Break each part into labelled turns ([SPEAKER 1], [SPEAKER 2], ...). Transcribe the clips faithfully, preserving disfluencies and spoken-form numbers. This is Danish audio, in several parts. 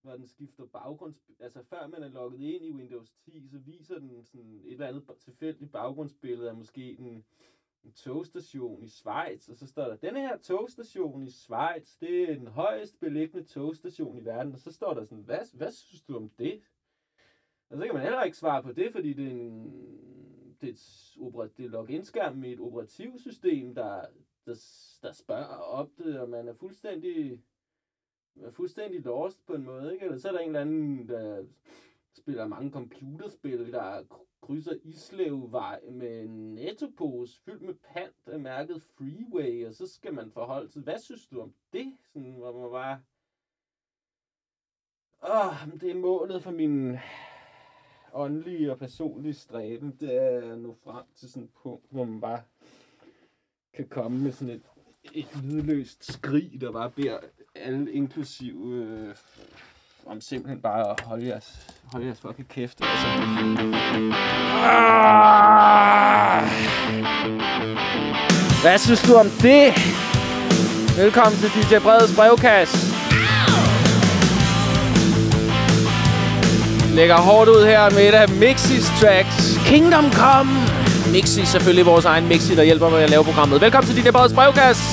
[SPEAKER 1] hvor den skifter baggrunds... Altså, før man er logget ind i Windows ti, så viser den sådan et eller andet tilfældigt baggrundsbillede af måske en, en togstation i Schweiz, og så står der, denne her togstation i Schweiz, det er den højest beliggende togstation i verden, og så står der sådan, hvad, hvad synes du om det? Og så kan man heller ikke svare på det, fordi det er en... Det er, et, det er login-skærm med et operativsystem, der, der, der spørger op det, og man er fuldstændig... er fuldstændig lost på en måde, ikke? Eller så er der en eller anden, der spiller mange computerspil, der krydser Islevvej med en nettopose fyldt med pant af mærket Freeway, og så skal man forholde sig. Hvad synes du om det? Sådan, hvor man bare... Åh, det er målet for min åndelige og personlige stræben, det er at nå frem til sådan et punkt, hvor man bare kan komme med sådan et et lydløst skrig, der bare beder alle inklusive øh, om simpelthen bare at holde jeres, holde jeres fucking kæft. Altså. Ah! Hvad synes du om det? Velkommen til D J Breds brevkasse. Lægger hårdt ud her med et af Mixis tracks. Kingdom Come. Mixi, selvfølgelig vores egen Mixi, der hjælper med at lave programmet. Velkommen til D J Breds brevkasse.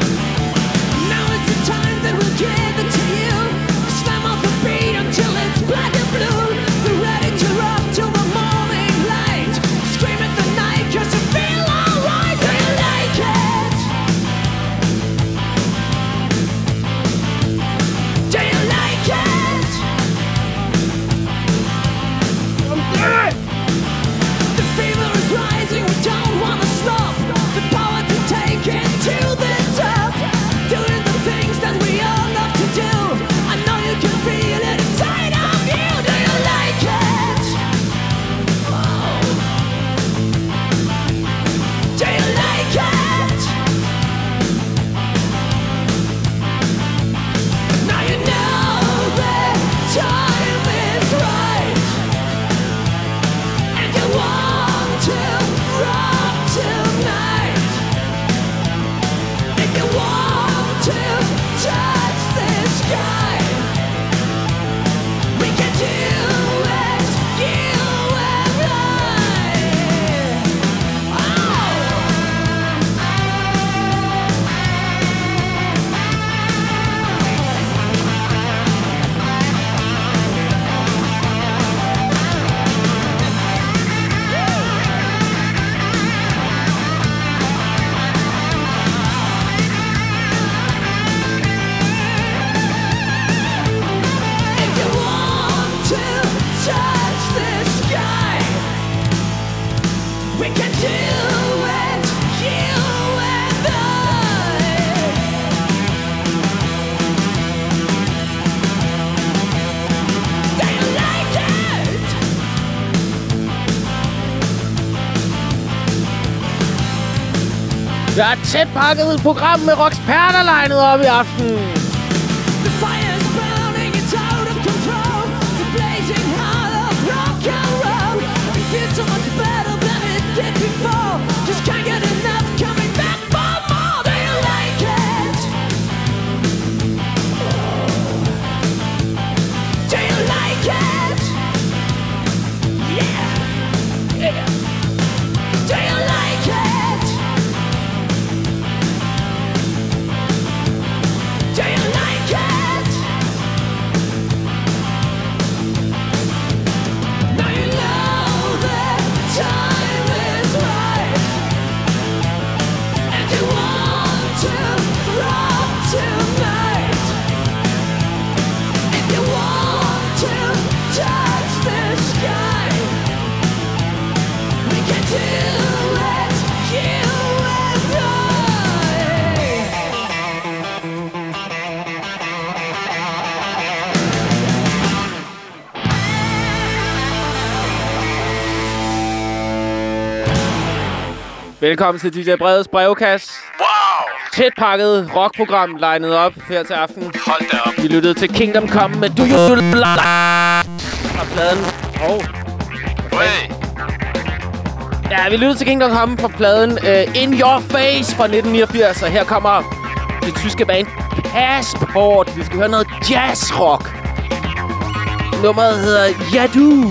[SPEAKER 1] Der er et tæt pakket program med rocksperter legnet op i aften. Velkommen til D J Breds brevkasse.
[SPEAKER 2] Wow!
[SPEAKER 1] Tæt pakket rockprogram legnet op her til aften.
[SPEAKER 2] Hold da op.
[SPEAKER 1] Vi lyttede til Kingdom Come med Do You Like fra pladen. Åh.
[SPEAKER 2] Hey.
[SPEAKER 1] Ja, vi lyttede til Kingdom Come fra pladen uh, In Your Face fra nitten niogfirs. Og her kommer det tyske band Passport. Vi skal høre noget jazzrock. Nummeret hedder Yadu.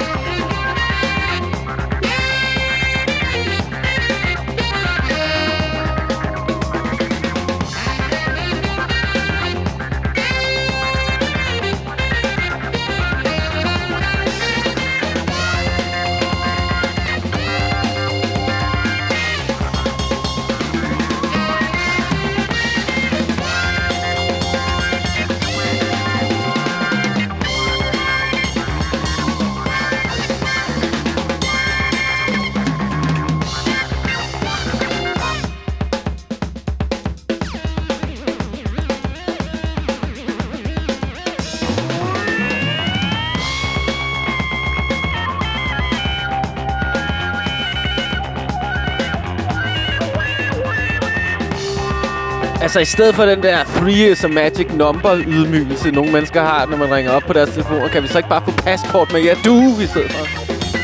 [SPEAKER 1] Altså i stedet for den der three is a magic number ydmygelse, nogle mennesker har, når man ringer op på deres telefoner, kan vi så ikke bare få passport med ja, du i stedet for?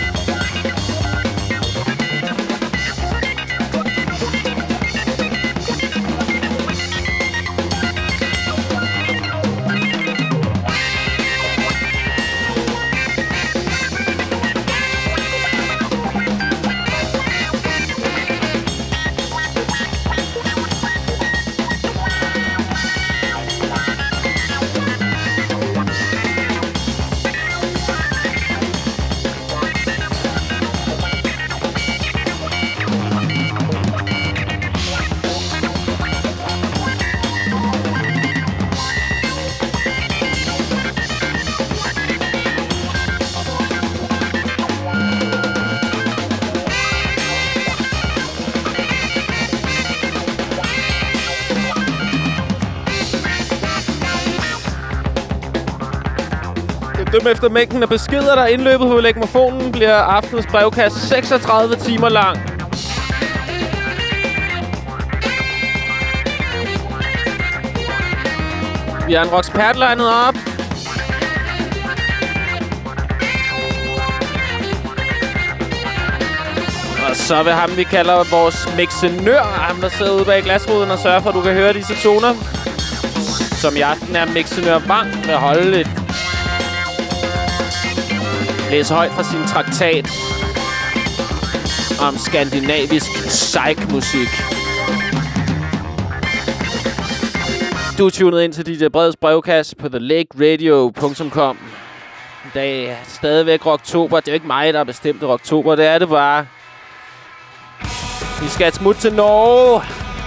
[SPEAKER 1] Døm efter mængden af beskeder, der er indløbet på legmofonen, bliver aftenens brevkast seksogtredive timer lang. Vi har en Roxpert legnet op. Og så vil ham, vi kalder vores mixenør, ham der sidder ude bag glasruden og sørger for, at du kan høre disse toner, som i aften er mixenør Bang, vil holde et læse højt fra sin traktat om skandinavisk psych-musik. Du er tunet ind til D J Breds brevkasse på the lake radio punktum com. I dag er stadigvæk Rocktober. Det er jo ikke mig, der har bestemt Rocktober. Det er det bare. Vi skal et smut til Norge.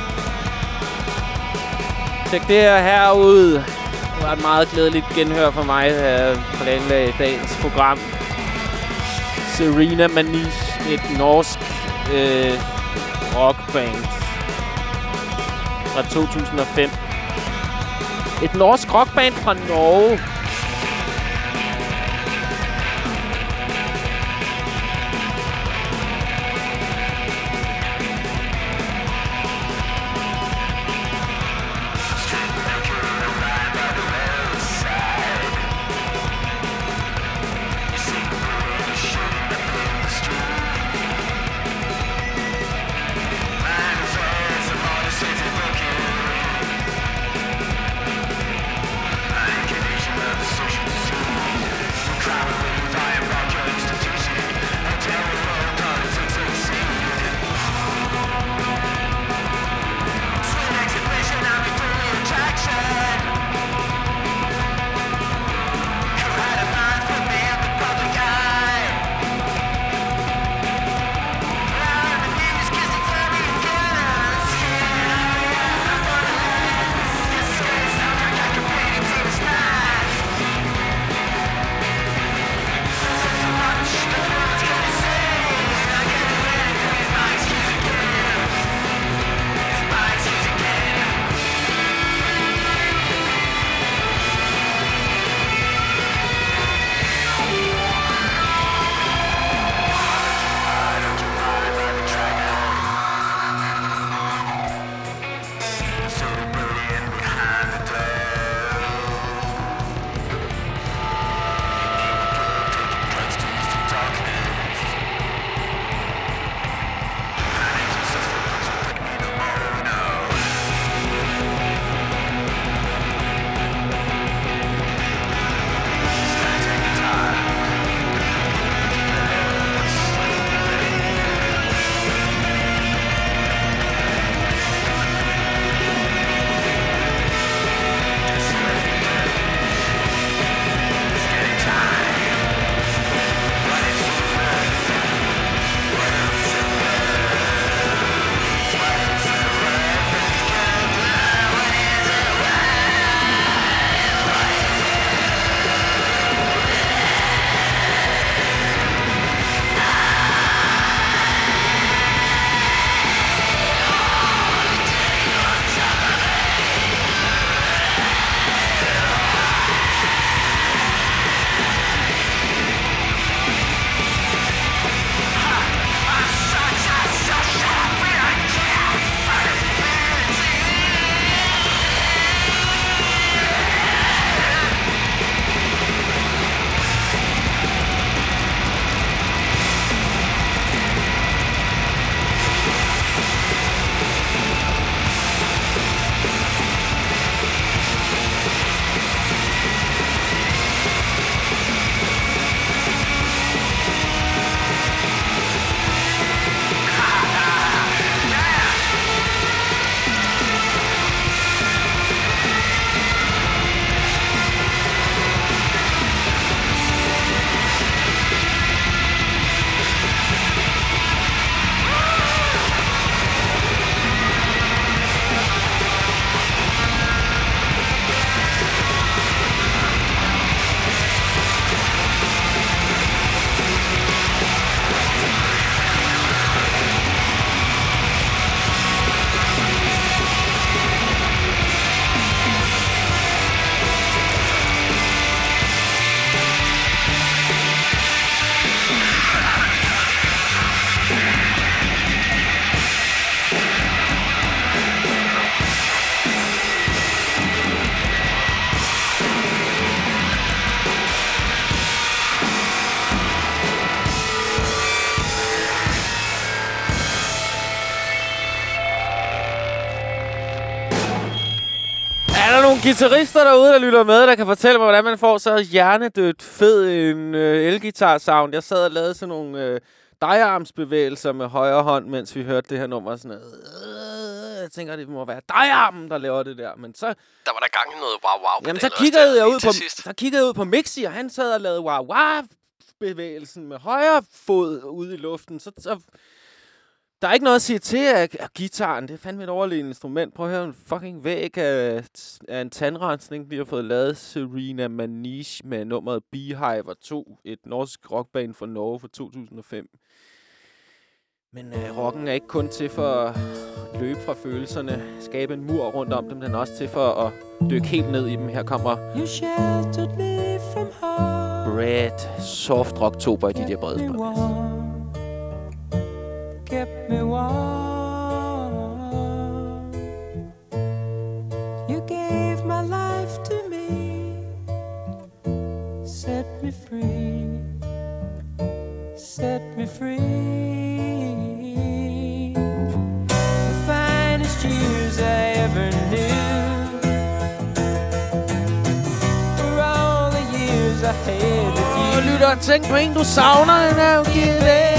[SPEAKER 1] Tjek det her herude. Det var et meget glædeligt genhør for mig, der planlagde dagens program. Serena Manish, et norsk øh, rockband fra to tusind og fem. Et norsk rockband fra Norge.
[SPEAKER 2] Conditioner guitarister derude, der lytter med, der kan fortælle mig, hvordan man får så hjernedødt fed en øh, elgitar-sound. Jeg sad og lavede sådan nogle øh, diarmsbevægelser med højre hånd, mens vi hørte det her nummer. Sådan noget. Øh, jeg tænker, det må være diarmen, der laver det der. Men så...
[SPEAKER 3] Der var der gang i noget wow-wow.
[SPEAKER 2] Jamen, så kiggede, jeg ud på, så kiggede jeg ud på Mixi, og han sad og lavede wow-wow-bevægelsen med højre fod ude i luften. Så... så der er ikke noget at sige til, at, at gitaren, det er fandme et overlegent instrument. Prøv at høre en fucking væg af, af en tandrensning, de har fået lavet. Serena Manish med nummeret Beehive to, et norsk rockband fra Norge fra to tusind og fem. Men øh, rocken er ikke kun til for at løbe fra følelserne, skabe en mur rundt om dem, den er også til for at dykke helt ned i dem. Her kommer Bread, soft rocktober i de der brede spørgsmål.
[SPEAKER 4] Kept me warm. You gave my life to me, set me free, set me free. The finest years I ever knew, for all the years I had with you.
[SPEAKER 2] Lytter, tænk på en, du savner, den er jo givet.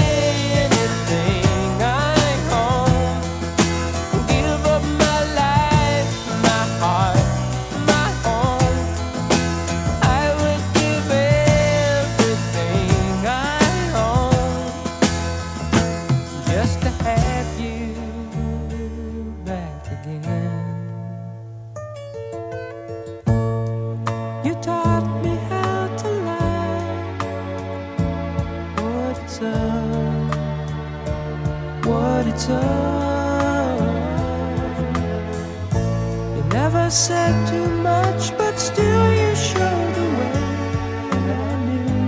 [SPEAKER 4] You never said too much, but still you showed the way, and I knew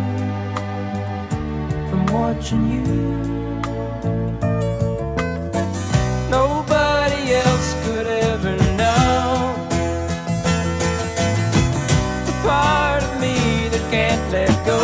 [SPEAKER 4] from watching you. Nobody else could ever know the part of me that can't let go.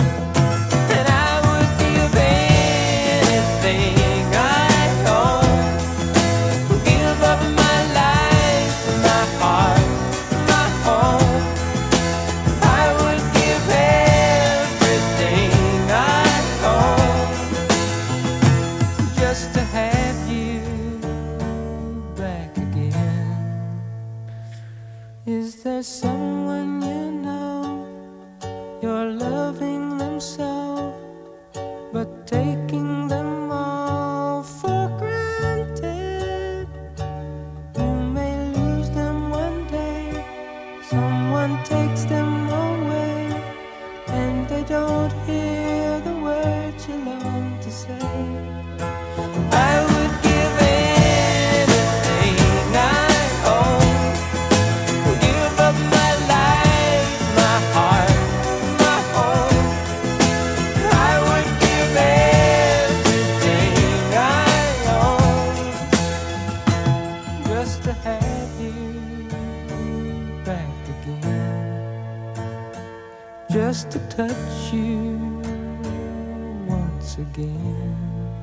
[SPEAKER 4] Someone you know, you're loving them so, but taking them all for granted. You may lose them one day, someone takes them away, and they don't hear the words you long to say. I would give anything I own. Just to touch you once again.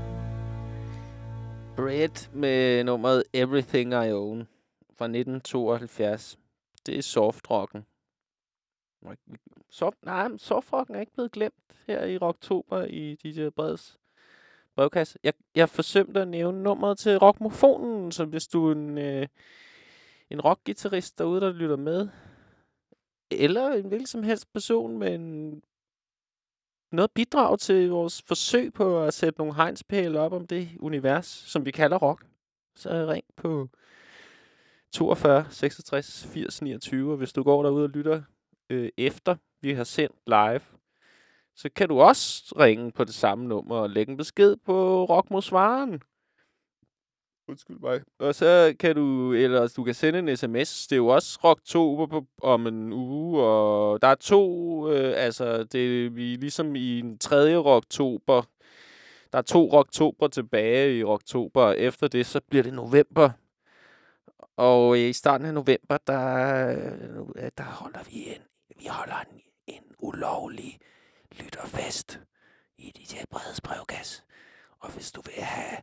[SPEAKER 2] Bread med nummeret Everything I Own fra nitten tooghalvfjerds. Det er softrocken. Soft, nej, softrocken er ikke blevet glemt her i Rocktober i D J Breds brevkasse. Jeg, jeg forsømte at nævne nummeret til Rockmofonen, så hvis du er en, øh, en rockgitarrist derude, der lytter med, eller en hvilken som helst person med en, noget bidrag til vores forsøg på at sætte nogle hegnspæle op om det univers, som vi kalder rock, så ring på toogfyrre seksogtres firs niogtyve, og hvis du går derude og lytter øh, efter vi har sendt live, så kan du også ringe på det samme nummer og lægge en besked på Rock mod Svaren. Undskyld mig. Og så kan du, eller du kan sende en sms. Det er jo også Rocktober på, om en uge, og der er to, øh, altså det er vi ligesom i en tredje Rocktober. Der er to Rocktober tilbage i Rocktober, og efter det, så bliver det november. Og i starten af november, der, der holder vi en, vi holder en, en ulovlig lytterfest i D J Breds brevkasse. Og hvis du vil have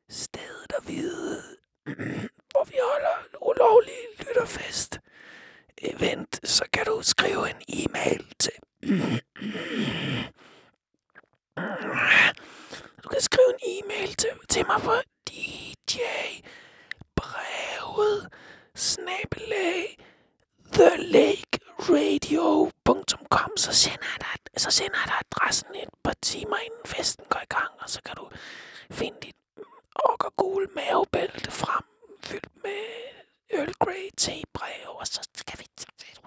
[SPEAKER 2] stedet at vide, hvor vi holder en ulovlig lytterfest, event, så kan du skrive en e-mail til... Du kan skrive en e-mail til, til mig på D J brevet snabelag the lake radio punktum com, så sender jeg dig, så sender jeg dig adressen et par timer inden festen går i gang, og så kan du finde dit okkergule mavebælte frem, fyldt med Earl Grey te-brev, og så skal vi...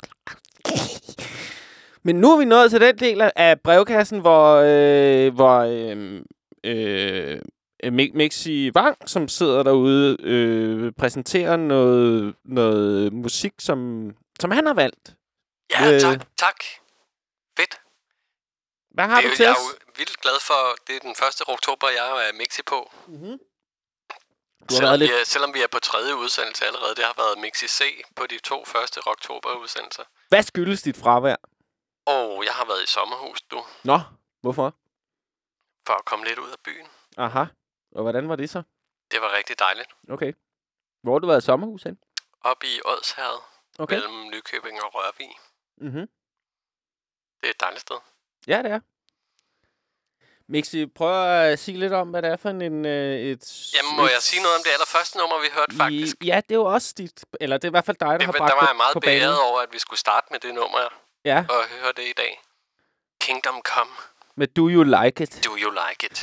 [SPEAKER 2] Men nu er vi nået til den del af brevkassen, hvor, øh, hvor øh, øh, Mixi Wang, som sidder derude, øh, præsenterer noget, noget musik, som, som han har valgt.
[SPEAKER 3] Ja,
[SPEAKER 2] øh,
[SPEAKER 3] tak, tak. Fedt.
[SPEAKER 2] Hvad har
[SPEAKER 3] det,
[SPEAKER 2] du til
[SPEAKER 3] jeg
[SPEAKER 2] os?
[SPEAKER 3] er jo vildt glad for, det er den første oktober, jeg er Mixi på.
[SPEAKER 2] Mm-hmm.
[SPEAKER 3] Selvom vi, er, selvom vi er på tredje udsendelse allerede, det har været Mixi C på de to første oktober-udsendelser.
[SPEAKER 2] Hvad skyldes dit fravær?
[SPEAKER 3] Og jeg har været i sommerhus, du.
[SPEAKER 2] Nå, hvorfor?
[SPEAKER 3] For at komme lidt ud af byen.
[SPEAKER 2] Aha. Og hvordan var det så?
[SPEAKER 3] Det var rigtig dejligt.
[SPEAKER 2] Okay. Hvor har du været i sommerhus hen?
[SPEAKER 3] Op i Odsherred,
[SPEAKER 2] Okay.
[SPEAKER 3] mellem Nykøbing og Rørvig.
[SPEAKER 2] Mhm.
[SPEAKER 3] Det er et dejligt sted.
[SPEAKER 2] Ja, det er. Mixi, prøv at sige lidt om, hvad det er for en... Øh, et,
[SPEAKER 3] Jamen, må
[SPEAKER 2] et,
[SPEAKER 3] jeg sige noget om det allerførste nummer, vi hørte faktisk?
[SPEAKER 2] I, ja, det er jo også dit... Eller det er i hvert fald dig, der
[SPEAKER 3] Det,
[SPEAKER 2] har
[SPEAKER 3] der
[SPEAKER 2] bragt
[SPEAKER 3] var
[SPEAKER 2] det
[SPEAKER 3] jeg meget
[SPEAKER 2] på banen.
[SPEAKER 3] beæret over, at vi skulle starte med det nummer
[SPEAKER 2] Ja,
[SPEAKER 3] og høre det i dag. Kingdom Come.
[SPEAKER 2] men do you like it?
[SPEAKER 3] Do you like it?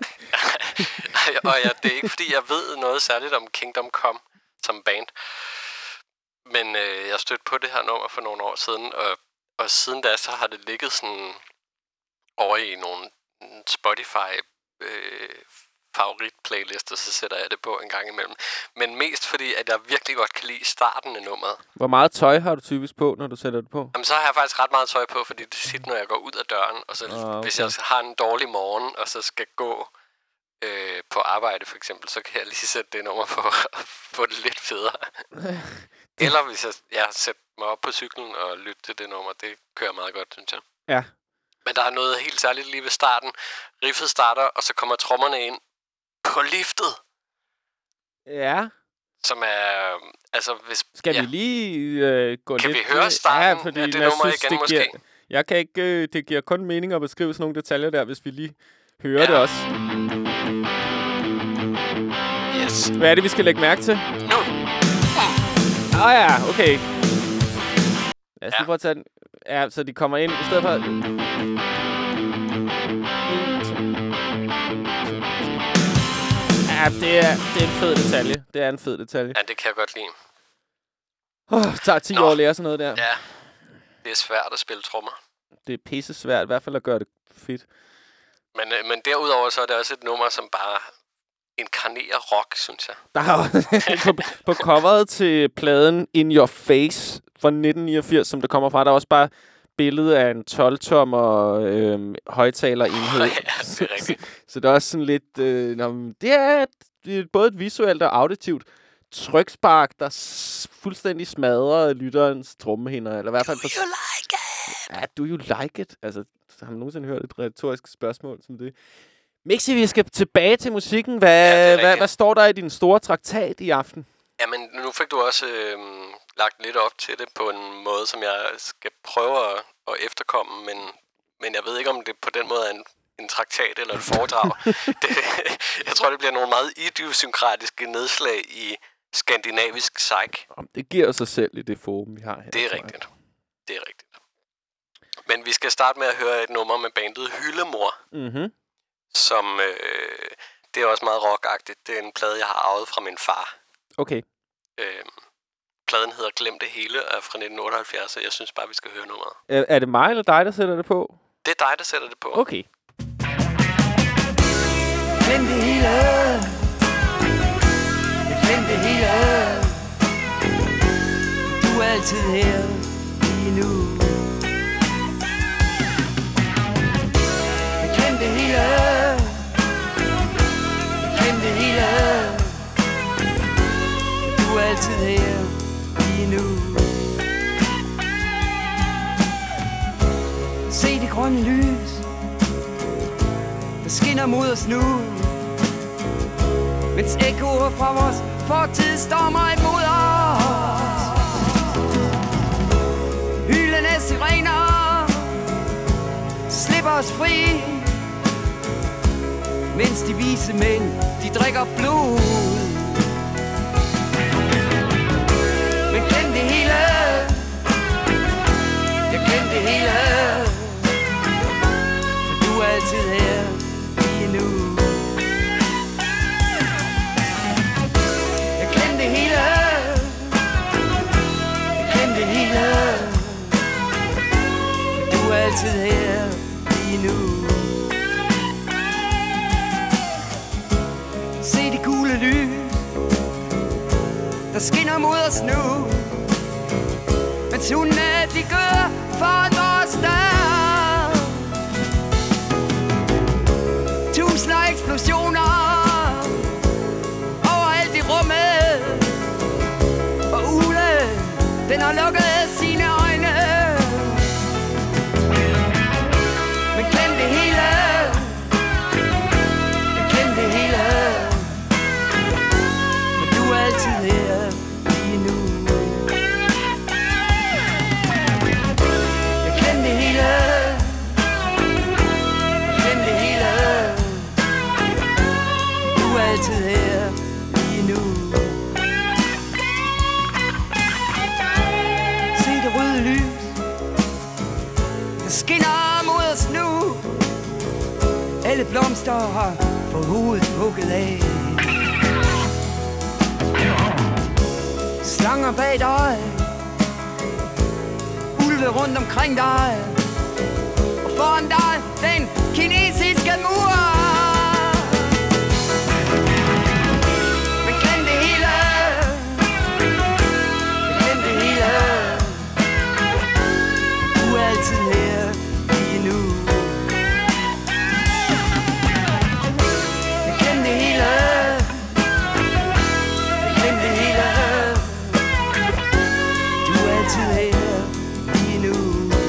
[SPEAKER 3] Og ja, det er ikke, fordi jeg ved noget særligt om Kingdom Come som band. Men øh, jeg stødte på det her nummer for nogle år siden, og, og siden da, så har det ligget sådan over i nogle Spotify øh, favoritplaylister, så sætter jeg det på en gang imellem. Men mest fordi, at jeg virkelig godt kan lide starten af nummeret.
[SPEAKER 2] Hvor meget tøj har du typisk på, når du sætter det på?
[SPEAKER 3] Jamen, så har jeg faktisk ret meget tøj på, fordi det er tit, når jeg går ud af døren, og så
[SPEAKER 2] Ah, okay.
[SPEAKER 3] hvis jeg har en dårlig morgen, og så skal gå øh, på arbejde for eksempel, så kan jeg lige sætte det nummer på og få det lidt federe. Eller hvis jeg ja, sætter mig op på cyklen og lytter til det nummer, det kører meget godt, synes jeg.
[SPEAKER 2] Ja.
[SPEAKER 3] Men der er noget helt særligt lige ved starten. Riffet starter, og så kommer trommerne ind på liftet,
[SPEAKER 2] Ja.
[SPEAKER 3] som er... Altså, hvis...
[SPEAKER 2] Skal
[SPEAKER 3] ja.
[SPEAKER 2] vi lige øh, gå
[SPEAKER 3] Kan
[SPEAKER 2] lidt...
[SPEAKER 3] vi høre starten
[SPEAKER 2] ja, fordi
[SPEAKER 3] af det
[SPEAKER 2] jeg
[SPEAKER 3] nummer
[SPEAKER 2] synes,
[SPEAKER 3] igen,
[SPEAKER 2] det
[SPEAKER 3] måske?
[SPEAKER 2] giver, jeg kan ikke... Øh, det giver kun mening at beskrive sådan nogle detaljer der, hvis vi lige hører
[SPEAKER 3] Ja.
[SPEAKER 2] det også.
[SPEAKER 3] Yes.
[SPEAKER 2] Hvad er det, vi skal lægge mærke til?
[SPEAKER 3] Nu!
[SPEAKER 2] Åh oh, ja, okay. Lad os
[SPEAKER 3] Ja.
[SPEAKER 2] lige prøve at tage den. Ja, så de kommer ind i stedet for... Ja, det er, det er en fed detalje. Det er en fed detalje.
[SPEAKER 3] Ja, det kan jeg godt lide.
[SPEAKER 2] Åh, oh, det tager ti
[SPEAKER 3] Nå.
[SPEAKER 2] år at lære sådan noget der.
[SPEAKER 3] Ja, det er svært at spille trommer.
[SPEAKER 2] Det er pisse svært, i hvert fald at gøre det fedt.
[SPEAKER 3] Men, øh, men derudover så er det også et nummer, som bare inkarnerer rock, synes jeg.
[SPEAKER 2] Der er også på, på coveret til pladen In Your Face fra nitten niogfirs, som det kommer fra, der er også bare billede af en tolv-tommer øh, højtalerenhed.
[SPEAKER 3] Ja, det er rigtigt.
[SPEAKER 2] så, så det er også sådan lidt... Øh, nå, men det, er, det er både et visuelt og auditivt trykspark, der s- fuldstændig smadrer lytterens trommehinder. Eller i hvert fald...
[SPEAKER 3] Do you like it?
[SPEAKER 2] Ja, do you like it? Altså, har man nogensinde hørt et retorisk spørgsmål som det? Mixi, vi skal tilbage til musikken. Hvad,
[SPEAKER 3] Ja, det er
[SPEAKER 2] hvad,
[SPEAKER 3] rigtigt.
[SPEAKER 2] hvad står der i din store traktat i aften?
[SPEAKER 3] Jamen, nu fik du også øh, lagt lidt op til det på en måde, som jeg skal prøve at, at efterkomme, men, men jeg ved ikke, om det på den måde er en, en traktat eller et foredrag. det, jeg tror, det bliver nogle meget idiosynkratiske nedslag i skandinavisk psych.
[SPEAKER 2] Det giver sig selv i det forum, vi har her.
[SPEAKER 3] Det er
[SPEAKER 2] tror jeg.
[SPEAKER 3] rigtigt. Det er rigtigt. Men vi skal starte med at høre et nummer med bandet Hyldemor,
[SPEAKER 2] Mhm.
[SPEAKER 3] som øh, det er også meget rockagtigt. Det er en plade, jeg har arvet fra min far.
[SPEAKER 2] Okay.
[SPEAKER 3] Øh, pladen hedder Glem det hele, er fra nitten otteoghalvfjerds, og jeg synes bare, vi skal høre nummeret.
[SPEAKER 2] Er, er det mig eller dig, der sætter det på?
[SPEAKER 3] Det er dig, der sætter det på.
[SPEAKER 2] Okay.
[SPEAKER 4] Glem det hele. Glem det hele. Du er altid her lige nu. Glem det hele. Glem det hele. Du er altid her lige nu. Se det grønne lys, der skinner mod os nu, mens ekkoer fra vores fortid stormer imod os.
[SPEAKER 5] os fri, mens de vise mænd, de drikker blod. Men glem det hele, jeg glem det hele, for du er altid her lige nu. Jeg glem det hele, jeg glem det hele, for du er altid her lige nu. Se de gule lys, der skinner mod os nu, mens hundene de gør foran vores dør. Tusinder eksplosioner overalt i rummet, og Ule, den har lukket sine øjne. Men glem det hele, jeg glem det hele, for du er altid her lige nu. Jeg glem det hele, jeg glem det hele, for du er altid her lige nu. Se det røde lys, der skinner mod os nu. Alle blomster har fået hovedet hugget af. Slanger bag dig, ulve rundt omkring dig, og foran dig den kinesiske mur. Men glem det hele, glem det hele, du er altid her lige nu. Jeg glem det hele, jeg glem det hele, du er altid her lige nu.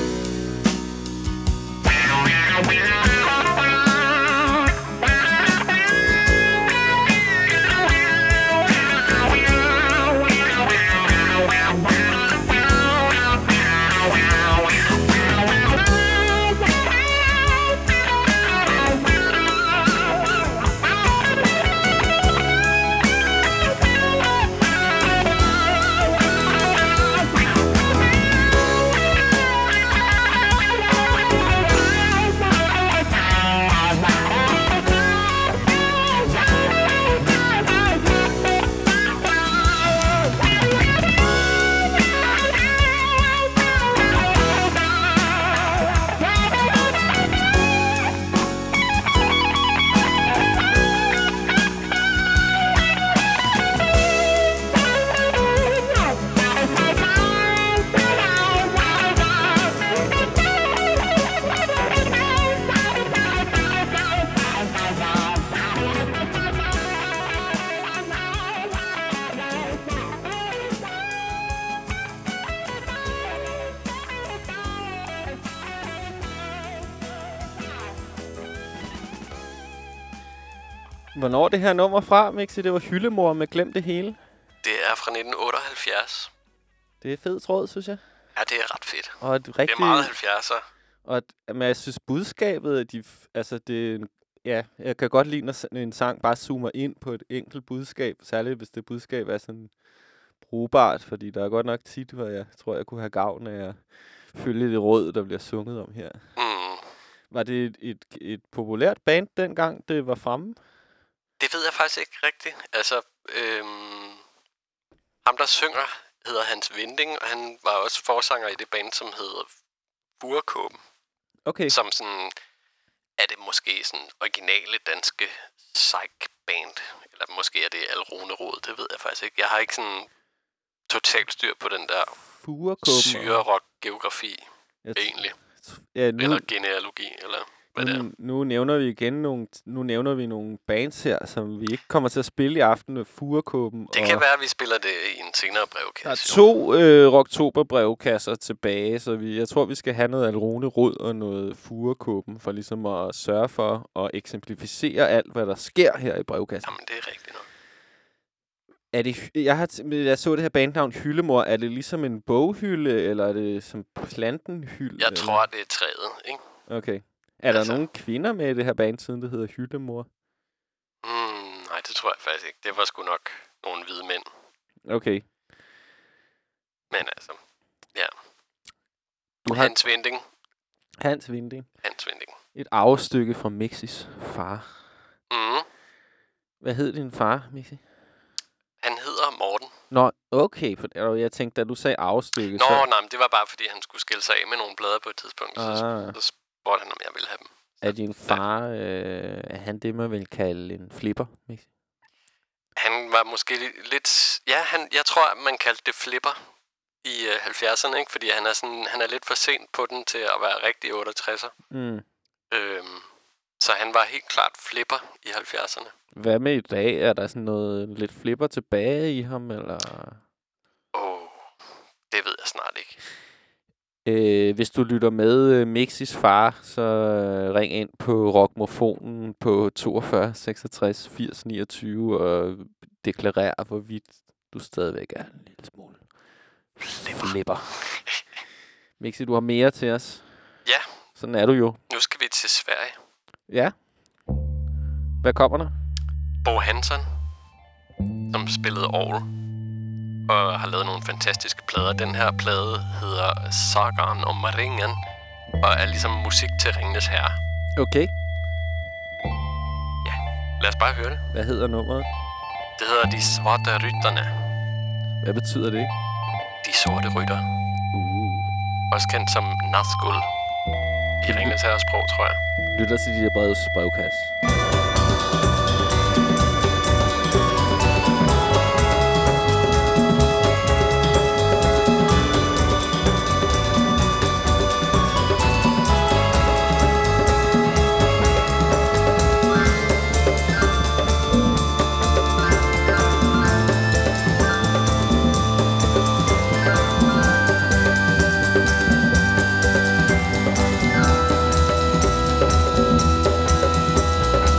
[SPEAKER 2] Hvornår er det her nummer fra, Mixi? Det var Hyllemor med Glem det hele.
[SPEAKER 3] Det er fra nitten otteoghalvfjerds.
[SPEAKER 2] Det er fed tråd, synes jeg.
[SPEAKER 3] Ja, det er ret fedt.
[SPEAKER 2] Og et rigtig,
[SPEAKER 3] Det er meget halvfjerdser.
[SPEAKER 2] Og et, men jeg synes, budskabet, at de, f- altså det, er en- ja, jeg kan godt lide, når sådan en sang bare zoomer ind på et enkelt budskab. Særligt, hvis det budskab er sådan brugbart, fordi der er godt nok tit, hvor jeg tror, jeg kunne have gavn af at følge det råd, der bliver sunget om her.
[SPEAKER 3] Mm.
[SPEAKER 2] Var det et, et, et populært band, dengang det var fremme?
[SPEAKER 3] Det ved jeg faktisk ikke rigtigt. Altså, øhm, ham der synger hedder Hans Vinding, og han var også forsanger i det band, som hedder Furekåben.
[SPEAKER 2] Okay.
[SPEAKER 3] Som sådan, er det måske sådan originale danske psych-band. Eller måske er det Alrune Rod, det ved jeg faktisk ikke. Jeg har ikke sådan totalt styr på den der
[SPEAKER 2] Furekåben.
[SPEAKER 3] syre-rock-geografi,
[SPEAKER 2] Jeg t-
[SPEAKER 3] egentlig.
[SPEAKER 2] Ja, nu,
[SPEAKER 3] Eller genealogi, eller hvad det er.
[SPEAKER 2] nu, nu nævner vi igen nogle, nu nævner vi nogle bands her, som vi ikke kommer til at spille i aften med Furekåben.
[SPEAKER 3] Det kan være, at vi spiller det i en senere
[SPEAKER 2] Der er
[SPEAKER 3] brevkasse.
[SPEAKER 2] to øh, Rocktober-brevkasser tilbage, så vi, jeg tror, vi skal have noget Alrune Rod og noget Furekåben, for ligesom at sørge for at eksemplificere alt, hvad der sker her i brevkassen.
[SPEAKER 3] Jamen, det er rigtigt nok.
[SPEAKER 2] Er det, hy- jeg, har t- jeg så det her bandnavn Hyllemor. Er det ligesom en boghylde, eller er det som plantenhylde?
[SPEAKER 3] Jeg tror, det er træet, ikke?
[SPEAKER 2] Okay. Er der
[SPEAKER 3] Altså-
[SPEAKER 2] nogen kvinder med i det her band, siden det hedder Hyttemor?
[SPEAKER 3] Mm, nej, det tror jeg faktisk ikke. Det var sgu nok nogle hvide mænd.
[SPEAKER 2] Okay.
[SPEAKER 3] Men altså,
[SPEAKER 2] Du har
[SPEAKER 3] Hans Vinding.
[SPEAKER 2] Hans Vinding.
[SPEAKER 3] Hans Vinding.
[SPEAKER 2] Et afstykke fra Mixis far.
[SPEAKER 3] Mm.
[SPEAKER 2] Hvad hed din far, Mixi?
[SPEAKER 3] Han hedder Morten.
[SPEAKER 2] Nå, okay. For jeg tænkte, da du sagde afstykke,
[SPEAKER 3] Nå,
[SPEAKER 2] så...
[SPEAKER 3] nej, men det var bare, fordi han skulle skille sig af med nogle blader på et tidspunkt. Så,
[SPEAKER 2] Ah.
[SPEAKER 3] så spurgte han, om jeg ville have dem.
[SPEAKER 2] Er din far, øh, er han det, man vil kalde en flipper, Mixi?
[SPEAKER 3] Han var måske li- lidt... Ja, han, jeg tror, man kaldte det flipper i øh, halvfjerdserne, ikke? Fordi han er, sådan, han er lidt for sent på den til at være rigtig otteogtresser.
[SPEAKER 2] Mm.
[SPEAKER 3] Øhm, så han var helt klart flipper i halvfjerdserne.
[SPEAKER 2] Hvad med i dag? Er der sådan noget lidt flipper tilbage i ham, eller...
[SPEAKER 3] Åh, oh, det ved jeg snart ikke.
[SPEAKER 2] Øh, hvis du lytter med øh, Mixis far, så øh, ring ind på Rockmofonen på toogfyrre seksogtres firs niogtyve og deklarer, hvorvidt du stadigvæk er en lille smule flipper. flipper. Mixi, du har mere til os.
[SPEAKER 3] Ja.
[SPEAKER 2] Sådan er du jo.
[SPEAKER 3] Nu skal vi til Sverige.
[SPEAKER 2] Ja. Hvad kommer der?
[SPEAKER 3] Bo Hansson, som spillede orgel og har lavet nogle fantastiske plader. Den her plade hedder Sagan om Ringen og er ligesom musik til Ringenes Herre.
[SPEAKER 2] Okay.
[SPEAKER 3] Lad os bare høre det.
[SPEAKER 2] Hvad hedder nummeret?
[SPEAKER 3] Det hedder De Sorte Rytterne.
[SPEAKER 2] Hvad betyder det?
[SPEAKER 3] De Sorte Rytter.
[SPEAKER 2] Uh.
[SPEAKER 3] Også kendt som Nazgul i Ringenes Herres sprog, tror jeg.
[SPEAKER 2] Lytter til de der brevs brevkasse.
[SPEAKER 4] Thank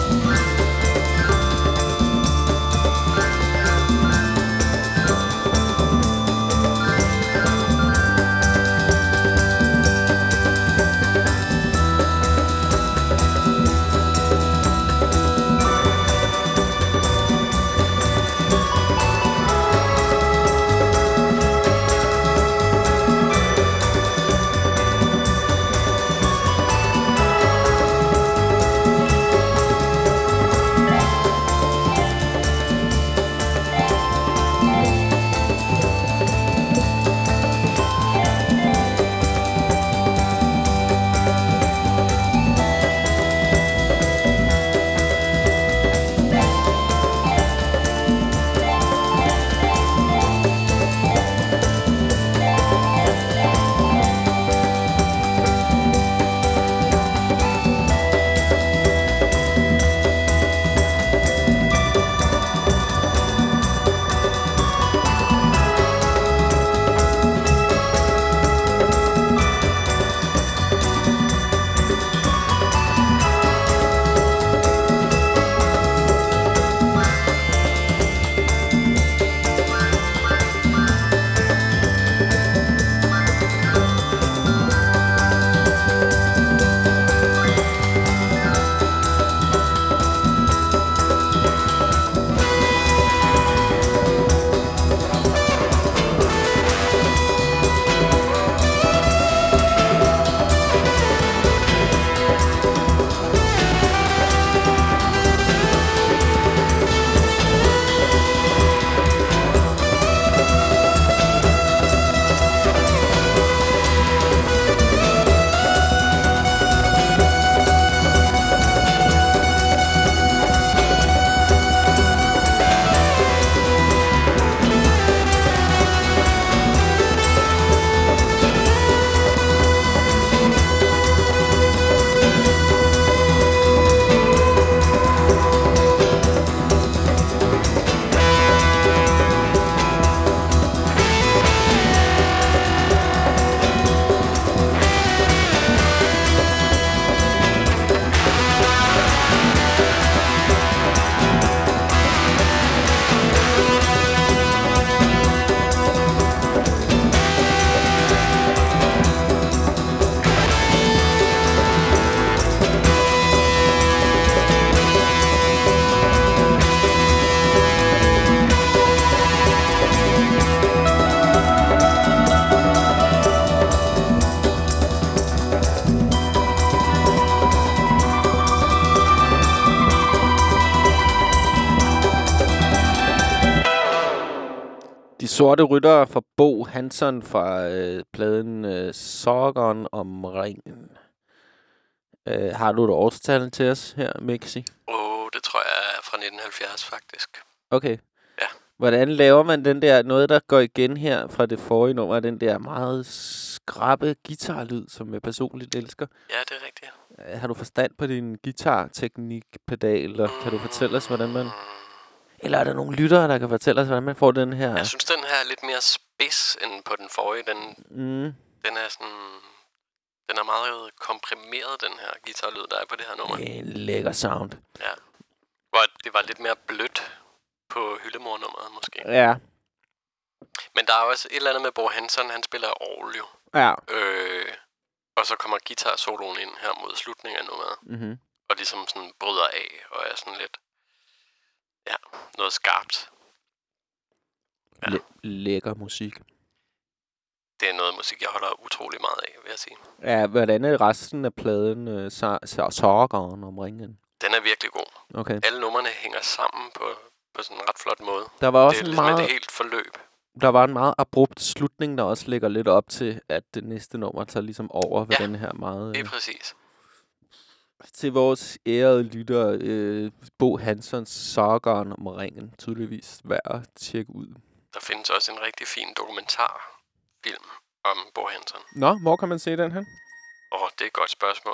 [SPEAKER 2] Sorte Ryttere fra Bo Hansson fra øh, pladen øh, Sorgen om ringen. Øh, har du et årstal til os her, Mixi?
[SPEAKER 3] Åh, oh, det tror jeg er fra nitten halvfjerds, faktisk.
[SPEAKER 2] Okay.
[SPEAKER 3] Ja.
[SPEAKER 2] Hvordan laver man den der, noget der går igen her fra det forrige nummer, den der meget skrappe guitarlyd, som jeg personligt elsker?
[SPEAKER 3] Ja, det er rigtigt.
[SPEAKER 2] Har du forstand på din guitarteknikpedal, og kan du fortælle os, hvordan man... Eller er der nogle lyttere, der kan fortælle os, hvordan man får den her...
[SPEAKER 3] Jeg synes, den her er lidt mere spids end på den forrige. Den,
[SPEAKER 2] Mm.
[SPEAKER 3] den er sådan... Den er meget komprimeret, den her guitarlyd, der er på det her nummer.
[SPEAKER 2] En lækker sound.
[SPEAKER 3] Ja. Hvor det var lidt mere blødt på Hyldemor-nummeret, måske.
[SPEAKER 2] Ja.
[SPEAKER 3] Men der er også et eller andet med Bo Hansson, han spiller orgel jo.
[SPEAKER 2] Ja.
[SPEAKER 3] Øh, og så kommer guitar-soloen ind her mod slutningen af nummeret.
[SPEAKER 2] Mm-hmm.
[SPEAKER 3] Og ligesom sådan bryder af, og er sådan lidt... Ja, noget skarpt. Ja.
[SPEAKER 2] Læ- lækker musik.
[SPEAKER 3] Det er noget musik, jeg holder utrolig meget af, vil jeg sige.
[SPEAKER 2] Ja, hvordan er resten af pladen uh, Sorgen om ringen?
[SPEAKER 3] Den er virkelig god.
[SPEAKER 2] Okay.
[SPEAKER 3] Alle numrene hænger sammen på, på sådan en ret flot måde.
[SPEAKER 2] Der var også
[SPEAKER 3] Det er
[SPEAKER 2] en
[SPEAKER 3] ligesom
[SPEAKER 2] meget...
[SPEAKER 3] et helt forløb.
[SPEAKER 2] Der var en meget abrupt slutning, der også lægger lidt op til, at det næste nummer tager ligesom over ved
[SPEAKER 3] Ja,
[SPEAKER 2] den her meget...
[SPEAKER 3] Det
[SPEAKER 2] Øh,
[SPEAKER 3] er præcis.
[SPEAKER 2] til vores ærede lytter, øh, Bo Hanssons Sorgen om ringen, tydeligvis værd at tjekke ud.
[SPEAKER 3] Der findes også en rigtig fin dokumentarfilm om Bo Hansson.
[SPEAKER 2] Nå, hvor kan man se den her?
[SPEAKER 3] Åh, det er et godt spørgsmål.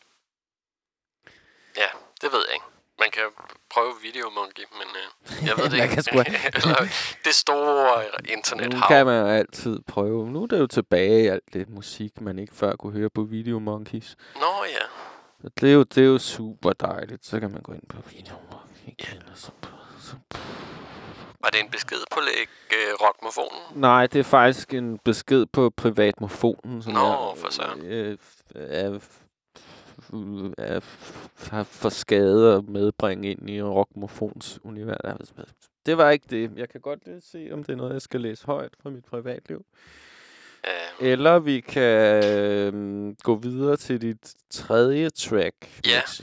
[SPEAKER 3] Ja, det ved jeg ikke. Man kan prøve Videomonkey, men øh, jeg ved det
[SPEAKER 2] Man
[SPEAKER 3] ikke.
[SPEAKER 2] kan sgu-
[SPEAKER 3] Eller det store internet
[SPEAKER 2] Nu
[SPEAKER 3] har.
[SPEAKER 2] kan man jo altid prøve. Nu er det jo tilbage i alt det musik, man ikke før kunne høre på Videomonkeys.
[SPEAKER 3] Nå ja.
[SPEAKER 2] Så det er jo, det er jo super dejligt. Så kan man gå ind på Videomonkeys igen. Og så, så.
[SPEAKER 3] Var det en besked på læg øh, rockmofonen?
[SPEAKER 2] Nej, det er faktisk en besked på privatmofonen, som
[SPEAKER 3] Nå,
[SPEAKER 2] jeg
[SPEAKER 3] for søren.
[SPEAKER 2] øh, er, er, er for skade at medbringe ind i rockmofons univers. Det var ikke det. Jeg kan godt lige se, om det er noget, jeg skal læse højt fra mit privatliv.
[SPEAKER 3] Øh,
[SPEAKER 2] Eller vi kan øh, gå videre til dit tredje track.
[SPEAKER 3] Ja.
[SPEAKER 2] Mixi.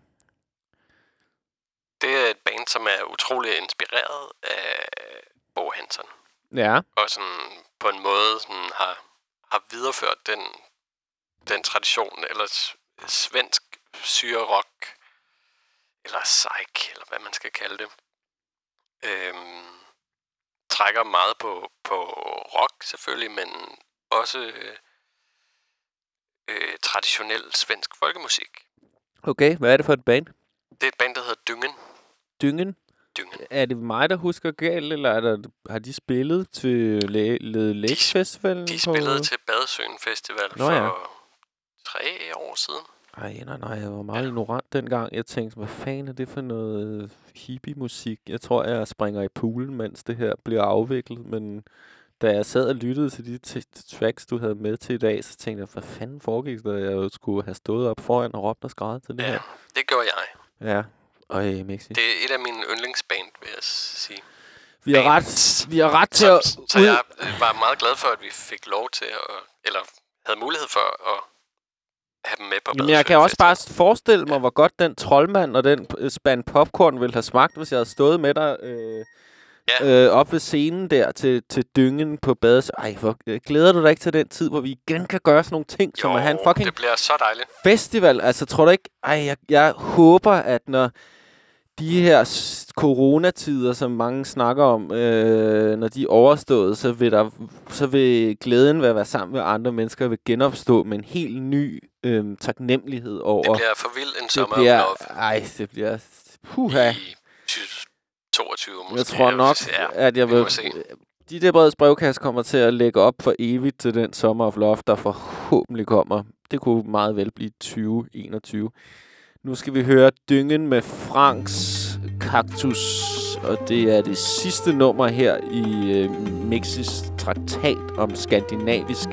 [SPEAKER 3] det er et band, som er utrolig inspireret af Bo Hansson.
[SPEAKER 2] Ja.
[SPEAKER 3] Og sådan på en måde sådan har, har videreført den, den tradition, eller s- svensk syre-rock, eller psych, eller hvad man skal kalde det. Øhm, trækker meget på, på rock selvfølgelig, men også øh, øh, traditionel svensk folkemusik.
[SPEAKER 2] Okay, hvad er det for et band?
[SPEAKER 3] Det er et band, der hedder Dyngen.
[SPEAKER 2] Dyngen.
[SPEAKER 3] Dyngen.
[SPEAKER 2] Er det mig, der husker galt, eller er der, har de spillet til Læ- Lede Lake Festivalen?
[SPEAKER 3] De spillede til Badesøen Festival
[SPEAKER 2] Nå,
[SPEAKER 3] for
[SPEAKER 2] ja.
[SPEAKER 3] tre år siden.
[SPEAKER 2] Ej, nej, nej, jeg var meget ignorant dengang. Jeg tænkte, hvad fanden er det for noget hippie-musik? Jeg tror, jeg springer i poolen, mens det her bliver afviklet. Men da jeg sad og lyttede til de t- tracks, du havde med til i dag, så tænkte jeg, hvad fanden foregik der? Jeg jo skulle have stået op foran og råbt og skrejet til det
[SPEAKER 3] Ja,
[SPEAKER 2] her.
[SPEAKER 3] det gjorde jeg.
[SPEAKER 2] Ja. Øj, Mixi.
[SPEAKER 3] Det er et af mine yndlingsband, vil jeg sige.
[SPEAKER 2] Vi har
[SPEAKER 3] bands.
[SPEAKER 2] ret, vi har ret til at...
[SPEAKER 3] Så, så jeg var meget glad for, at vi fik lov til at, eller havde mulighed for at have dem med på
[SPEAKER 2] Jamen, jeg kan
[SPEAKER 3] Badesøen
[SPEAKER 2] også bare
[SPEAKER 3] Festival.
[SPEAKER 2] forestille mig, hvor godt den troldmand og den p- spand popcorn ville have smagt, hvis jeg havde stået med dig øh,
[SPEAKER 3] Ja.
[SPEAKER 2] øh, op ved scenen der til, til Dyngen på bades. Ej, hvor, øh, glæder du dig ikke til den tid, hvor vi igen kan gøre sådan nogle ting,
[SPEAKER 3] Jo,
[SPEAKER 2] som at have en fucking
[SPEAKER 3] det bliver så dejligt.
[SPEAKER 2] festival? Altså, tror du ikke... Ej, jeg, jeg håber, at når de her s- coronatider, som mange snakker om, øh, når de er overstået, så vil, der, så vil glæden ved at være sammen med andre mennesker vil genopstå med en helt ny øh, taknemmelighed over...
[SPEAKER 3] Det bliver for vildt en
[SPEAKER 2] det
[SPEAKER 3] sommer
[SPEAKER 2] bliver,
[SPEAKER 3] of love
[SPEAKER 2] ej, det bliver... Puha.
[SPEAKER 3] i tyve toogtyve måske.
[SPEAKER 2] Jeg tror nok,
[SPEAKER 3] Ja,
[SPEAKER 2] at jeg
[SPEAKER 3] vi
[SPEAKER 2] vil...
[SPEAKER 3] må se.
[SPEAKER 2] De der breds brevkasse kommer til at lægge op for evigt til den Summer of Love, der forhåbentlig kommer. Det kunne meget vel blive tyve enogtyve. Nu skal vi høre Dyngen med Franks Kaktus, og det er det sidste nummer her i øh, Mixis traktat om skandinavisk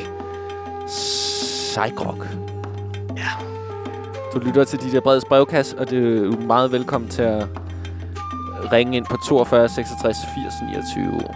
[SPEAKER 2] psych-rock.
[SPEAKER 3] Ja.
[SPEAKER 2] Du lytter til de der breds brevkasse, og det er jo meget velkommen til at ringe ind på toogfyrre seksogtres firs niogtyve.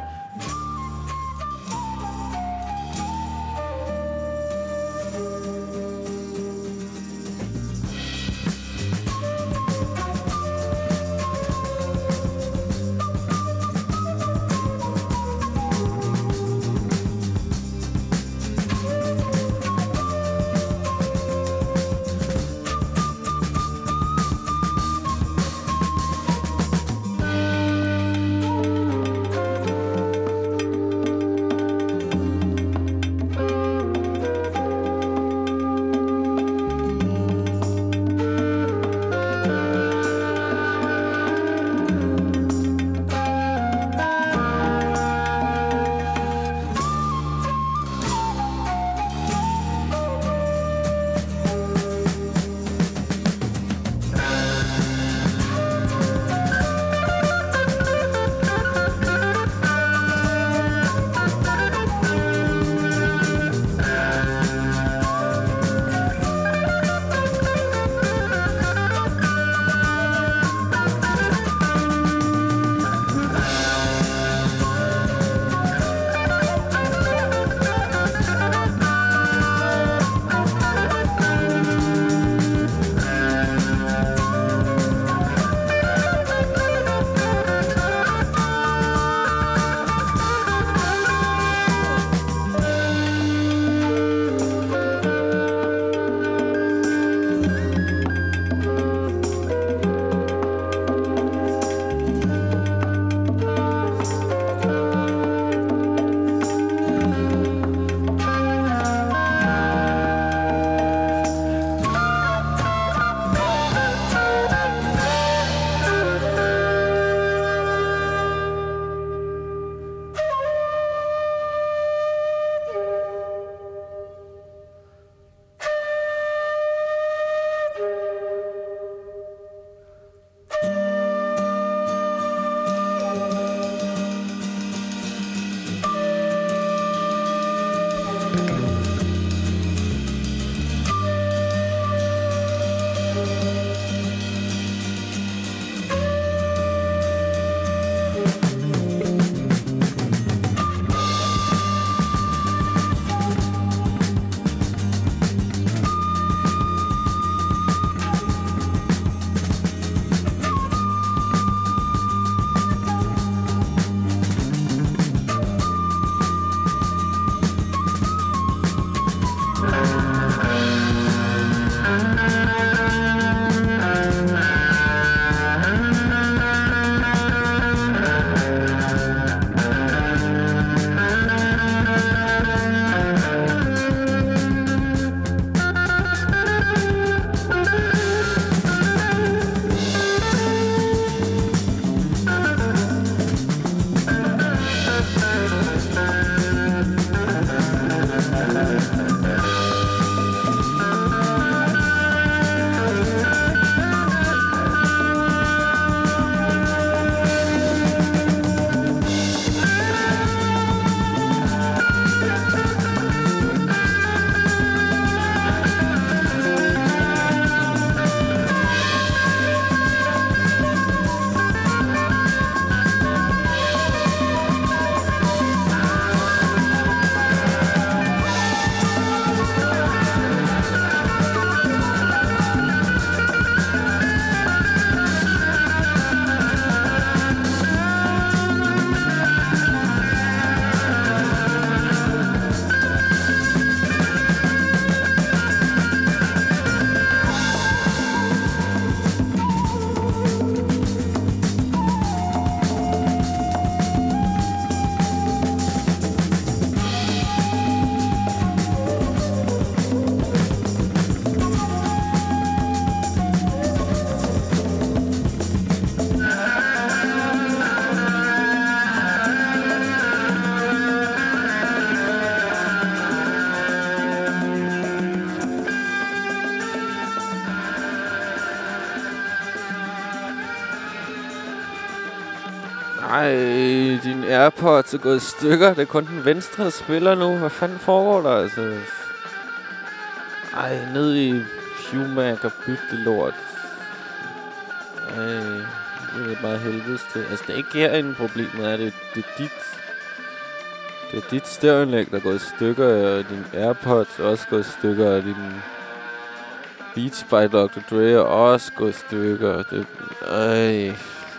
[SPEAKER 2] Ej, din AirPods er gået i stykker. Det er kun den venstre, der spiller nu. Hvad fanden foregår der, altså? Ej, ned i Humac og bytte det lort. Ej, det er bare helvedes til. Altså, det er ikke herinde problemet er. Det, det er dit... Det er dit stereoanlæg, der er gået i stykker, og din AirPods er også gået i stykker, og din Beats by doktor Dre er også gået i stykker. Det, ej...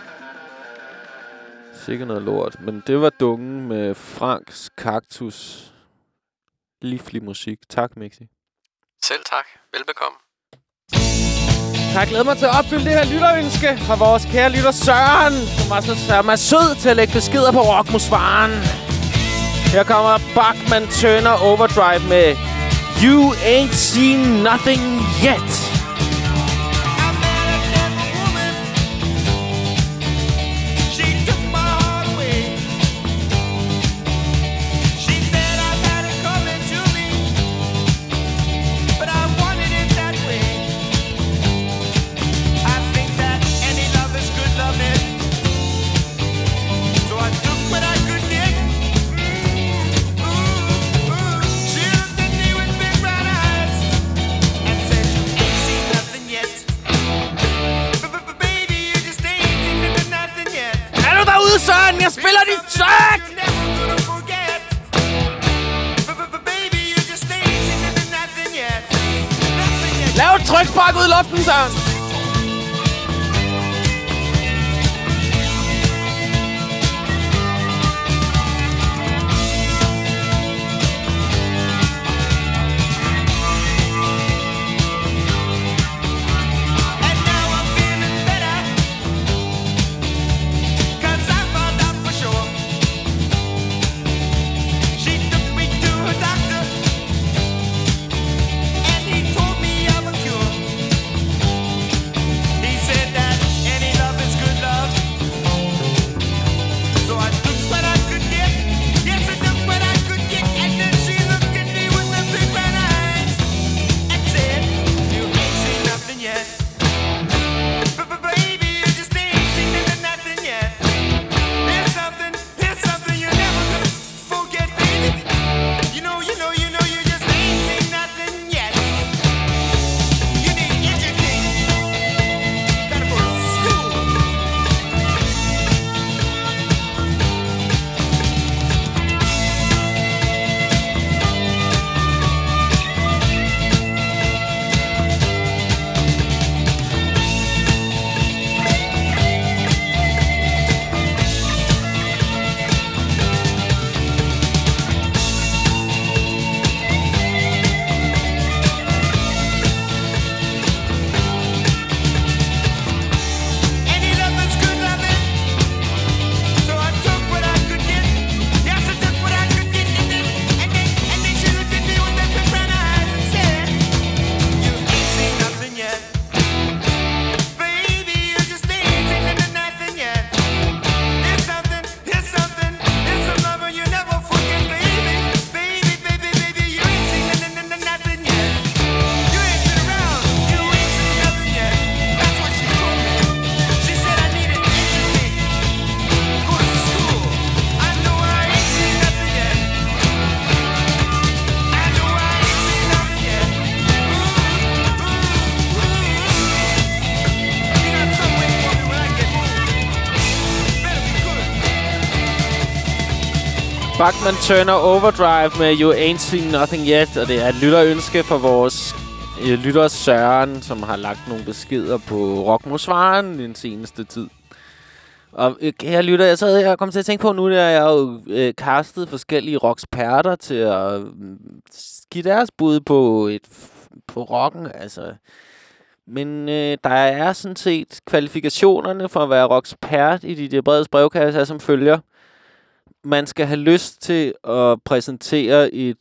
[SPEAKER 2] Sikkert noget lort. Men det var dungen med Franks Kaktus. Livlig musik. Tak, Mixi.
[SPEAKER 3] Selv tak. Velbekomme.
[SPEAKER 2] Jeg glæder mig til at opfylde det her lytterønske fra vores kære lytter Søren, som var så som er sød til at lægge beskeder på Rockmusfaren. Her kommer Bachman Turner Overdrive med You Ain't Seen Nothing Yet. Søren, jeg spiller dit track! Lav et trykspark ud i luften, Søren! Bachman Turner Overdrive med You Ain't Seen Nothing Yet. Og det er et lytterønske fra vores øh, lytter Søren, som har lagt nogle beskeder på Rockmusfaren den seneste tid. Og øh, her lytter, jeg sad her og kom til at tænke på, nu der er jeg jo øh, castet forskellige rocksperter til at øh, give deres bud på, et, på rocken. Altså. Men øh, der er sådan set kvalifikationerne for at være rockspert i de, de brede brevkasse er som følger. Man skal have lyst til at præsentere et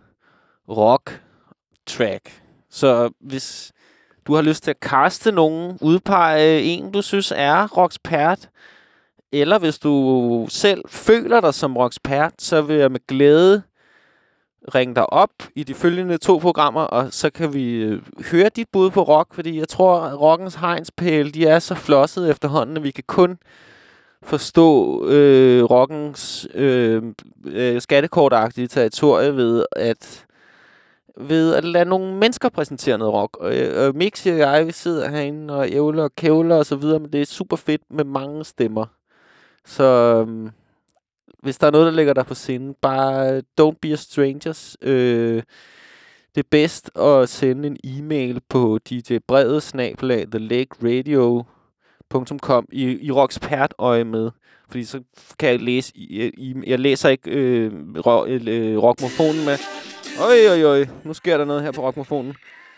[SPEAKER 2] rock-track. Så hvis du har lyst til at kaste nogen, udpege en, du synes er rockspert, eller hvis du selv føler dig som rockspert, så vil jeg med glæde ringe dig op i de følgende to programmer, og så kan vi øh, høre dit bud på rock, fordi jeg tror, at rockens hegnspæle, de er så flosset efterhånden, at vi kan kun forstå øh, rockens øh, øh, skattekortagtige territorie ved at ved at lade nogle mennesker præsentere noget rock. Og, og Mixi og jeg, vi sidder herinde og ævler og kævler og så videre, men det er super fedt med mange stemmer. Så øh, hvis der er noget, der ligger der på sinde, bare don't be a strangers. Øh, det er bedst at sende en e-mail på d j brede snabel-a the lake radio punktum com i, i rockspert-øje med. Fordi så kan jeg læse... I, i, jeg læser ikke øh, ro, øh, rockmofonen med. Oj, oj, oj. Nu sker der noget her på rockmofonen.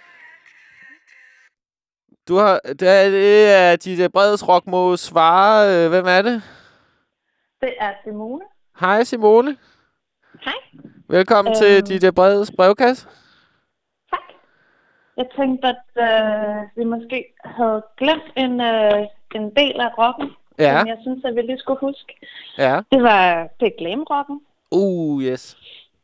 [SPEAKER 2] Du har... Det er, det er D J Bredes Rockmo svare. Øh, hvem er det?
[SPEAKER 6] Det er Simone.
[SPEAKER 2] Hej Simone.
[SPEAKER 6] Hej.
[SPEAKER 2] Velkommen
[SPEAKER 6] øhm,
[SPEAKER 2] til D J Bredes brevkasse.
[SPEAKER 6] Tak. Jeg tænkte, at øh, vi måske havde glemt en, øh, en del af rocken,
[SPEAKER 2] Ja.
[SPEAKER 6] som jeg synes, at vi lige skulle huske.
[SPEAKER 2] Ja.
[SPEAKER 6] Det var det er glam-rocken.
[SPEAKER 2] Uh, yes.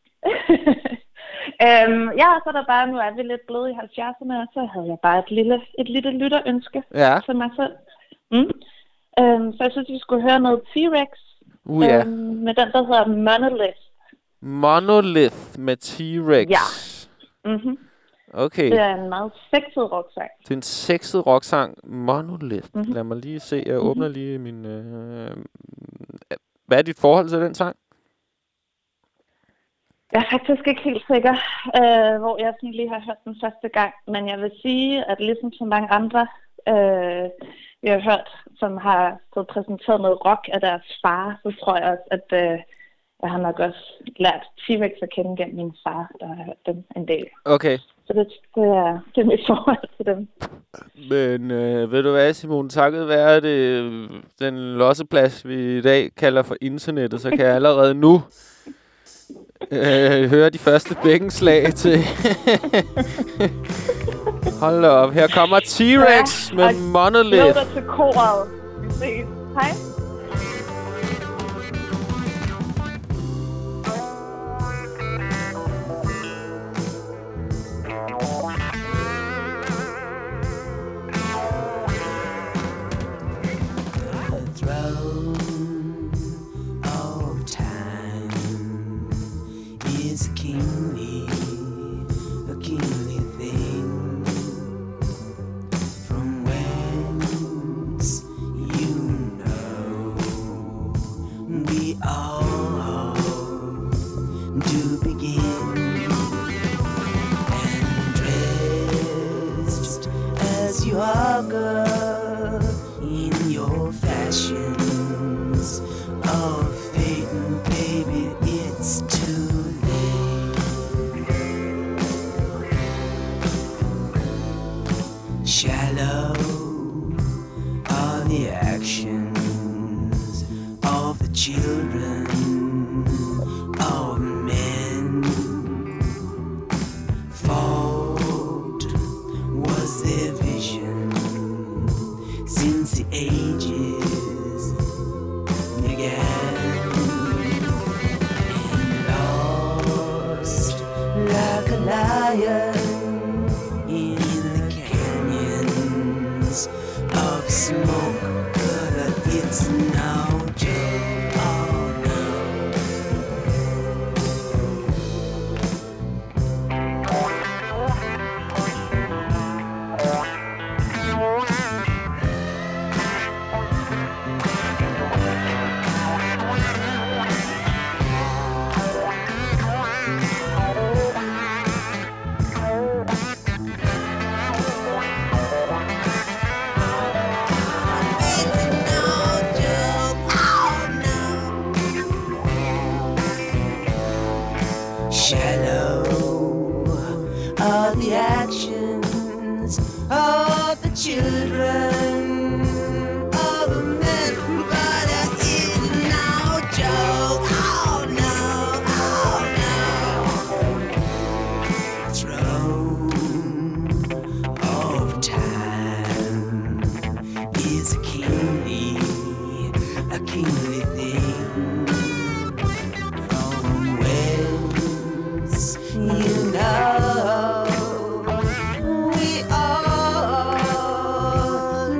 [SPEAKER 6] øhm, ja, så er der bare, nu er vi lidt blevet i halvfjerdserne, og så havde jeg bare et lille, et lille lytterønske
[SPEAKER 2] Ja.
[SPEAKER 6] til mig selv. Mm. Øhm, så jeg synes, vi skulle høre noget T-Rex.
[SPEAKER 2] Uh, ja.
[SPEAKER 6] øhm, med den, der hedder Monolith.
[SPEAKER 2] Monolith med T-Rex.
[SPEAKER 6] Ja. Mhm.
[SPEAKER 2] Okay.
[SPEAKER 6] Det er en meget sexet rocksang.
[SPEAKER 2] Det er en sexet rocksang. Monolith.
[SPEAKER 6] Mhm.
[SPEAKER 2] Lad mig lige se. Jeg åbner lige min... Øh... Hvad er dit forhold til den sang?
[SPEAKER 6] Jeg er faktisk ikke helt sikker, øh, hvor jeg sådan lige har hørt den første gang. Men jeg vil sige, at ligesom så mange andre, øh, vi har hørt, som har fået præsenteret noget rock af deres far, så tror jeg også, at øh, jeg har nok også lært T-Rex at kende gennem min far, der har hørt dem en del.
[SPEAKER 2] Okay.
[SPEAKER 6] Så det, det, er, det er mit forhold til dem.
[SPEAKER 2] Men øh, ved du hvad, Simone? Takket være det, den losseplads, vi i dag kalder for internettet, så kan jeg allerede nu øh, høre de første bækkenslag til... Hold da op. Her kommer T-Rex
[SPEAKER 6] Ja,
[SPEAKER 2] med
[SPEAKER 6] og
[SPEAKER 2] Monolith.
[SPEAKER 6] glæder dig til koret. Vi ses. Hej.
[SPEAKER 4] Is a kingly, a kingly thing. From whence you know we all do begin. And dressed as you are, girl, in your fashions of fate, and baby, it's too shallow are the actions of the children of men. Fault was their vision since the ages began. And lost like a lion of smoke, but it's no joke, oh no. The actions of the children of a man, but it is no joke. Oh no, oh no. Throne of time is a kingly, a kingly thing. From whence you know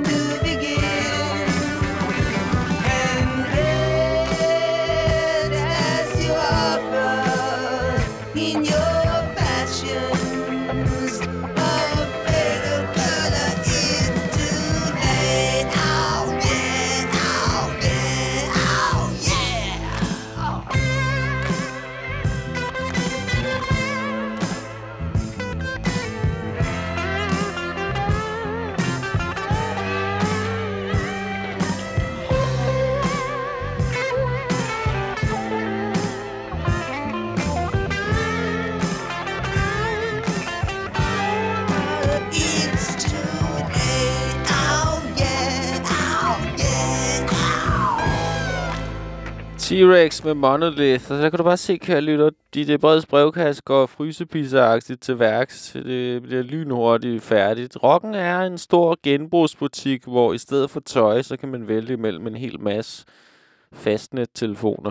[SPEAKER 2] T-Rex med Monolith. Og der kan du bare se, kære lytter, de det breds brevkasse går frysepizza-agtigt til værks. Det bliver lynhurtigt færdigt. Rocken er en stor genbrugsbutik, hvor i stedet for tøj, så kan man vælge mellem en hel masse fastnet-telefoner.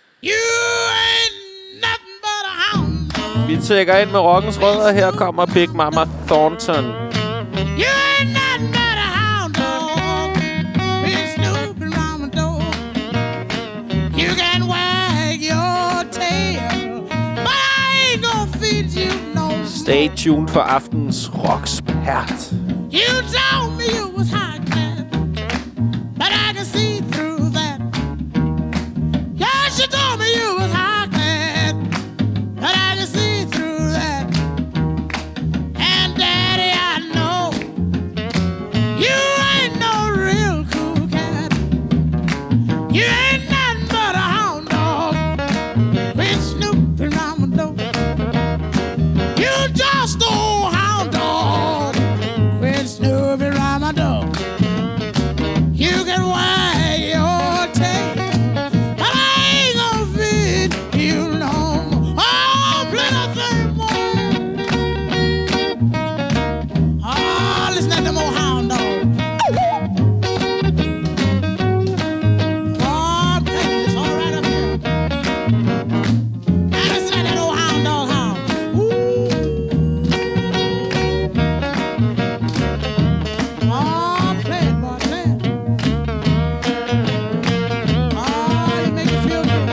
[SPEAKER 2] Vi tjekker ind med rockens rødder. Her kommer Big Mama Thornton.
[SPEAKER 7] You ain't nothing but a hound dog. Been snooping around my door. You can wag your tail, but I ain't gonna feed you no more.
[SPEAKER 2] Stay tuned for aftens rockspert.
[SPEAKER 7] You told me you was hot cat, but I can see through that. Yes, you told me you was hot cat, but I can see through that. And Daddy, I know you ain't no real cool cat. You ain't nothing but a hound dog, quit snooping around my door. You just old hound dog, quit snooping around my door. You can wag your tail, but I ain't gonna feed you no more. Oh, plenty more. Oh, listen to them old hound dog. Oh, baby, it's all right up here. Now listen to that old hound dog hound. Ooh. Oh, play it, boy, play it. Oh, you make me feel good.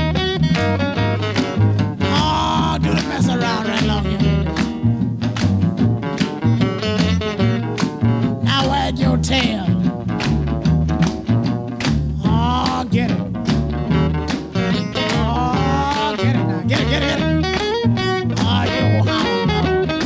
[SPEAKER 7] Oh, do the mess around right along here, baby. Now wag your tail. Oh, get it. Oh, get it now. Get it, get it, get it. Oh, you old hound dog.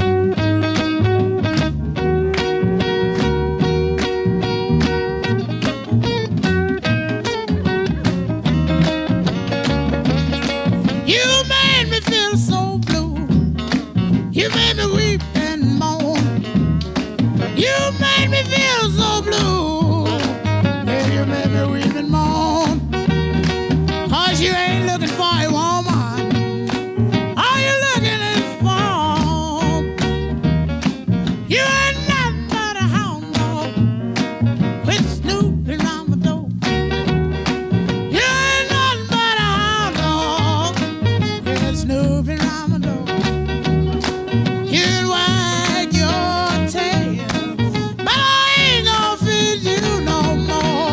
[SPEAKER 7] You made me feel so blue. You made me weep and moan. You made me feel so blue. Yeah, you made me weep and moan. Cause you ain't looking for a woman. All you looking is for. You ain't nothing but a hound dog. Quit snooping around my door. You ain't nothing but a hound dog. Quit snooping around my door. You can wag your tail, but I ain't gonna feed you no more.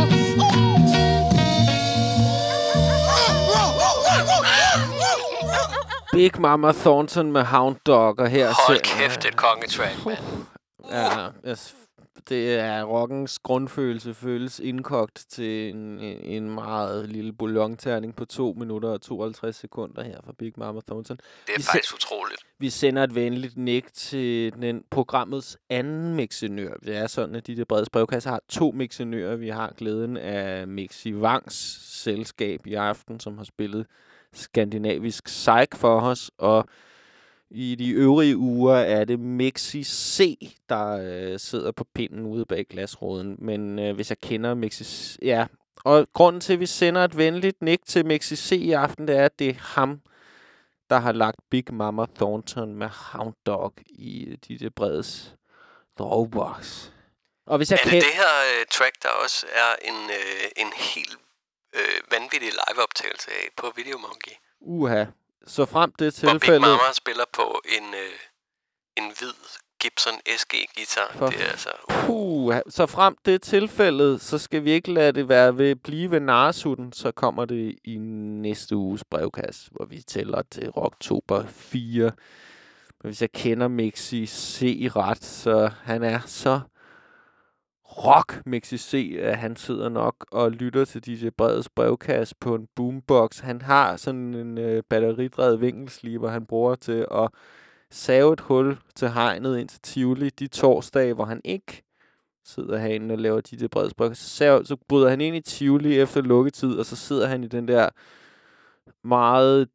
[SPEAKER 2] Big Mama Thornton med Hound Dog, og her
[SPEAKER 3] Hold
[SPEAKER 2] ser-
[SPEAKER 3] kæft, et kongetrack, mand.
[SPEAKER 2] Ja, yes, det er rockens grundfølelse føles indkogt til en, en, en meget lille bouillonterning på to minutter og tooghalvtreds sekunder her fra Big Mama Thornton.
[SPEAKER 3] Det er
[SPEAKER 2] Vi
[SPEAKER 3] faktisk utroligt.
[SPEAKER 2] Vi sender et venligt nik til den programmets anden mixenør. Det er sådan, at de der brede brevkasse har to mixenører. Vi har glæden af Mixi Wangs selskab i aften, som har spillet skandinavisk psych for os, og i de øvrige uger er det Mixi C, der øh, sidder på pinden ude bag glasruden. Men øh, hvis jeg kender Mixi C... Ja, og grunden til, at vi sender et venligt nik til Mixi C i aften, det er, at det er ham, der har lagt Big Mama Thornton med Hound Dog i de der bredes dropbox. Og hvis jeg
[SPEAKER 3] Er det
[SPEAKER 2] kan...
[SPEAKER 3] det her uh, track, der også er en, uh, en helt uh, vanvittig liveoptagelse af på Videomonkey?
[SPEAKER 2] Uha. Så frem det
[SPEAKER 3] Hvor Big
[SPEAKER 2] tilfælde...
[SPEAKER 3] Mama spiller på en, uh, en hvid Gibson S G-guitar.
[SPEAKER 2] For
[SPEAKER 3] Det er altså...
[SPEAKER 2] Puh, så frem det tilfælde, så skal vi ikke lade det være ved blive ved narresutten, så kommer det i næste uges brevkasse, hvor vi tæller til Rocktober fire. Men hvis jeg kender Mixi C ret, så han er så rock Mixi C, at han sidder nok og lytter til D J Breds brevkasse på en boombox. Han har sådan en øh, batteridrevet vinkelsliber, han bruger til at save et hul til hegnet ind til Tivoli de torsdage, hvor han ikke sidder herinde og laver de der brede sprøjker. Så, sav, så bryder han ind i Tivoli efter lukketid, og så sidder han i den der meget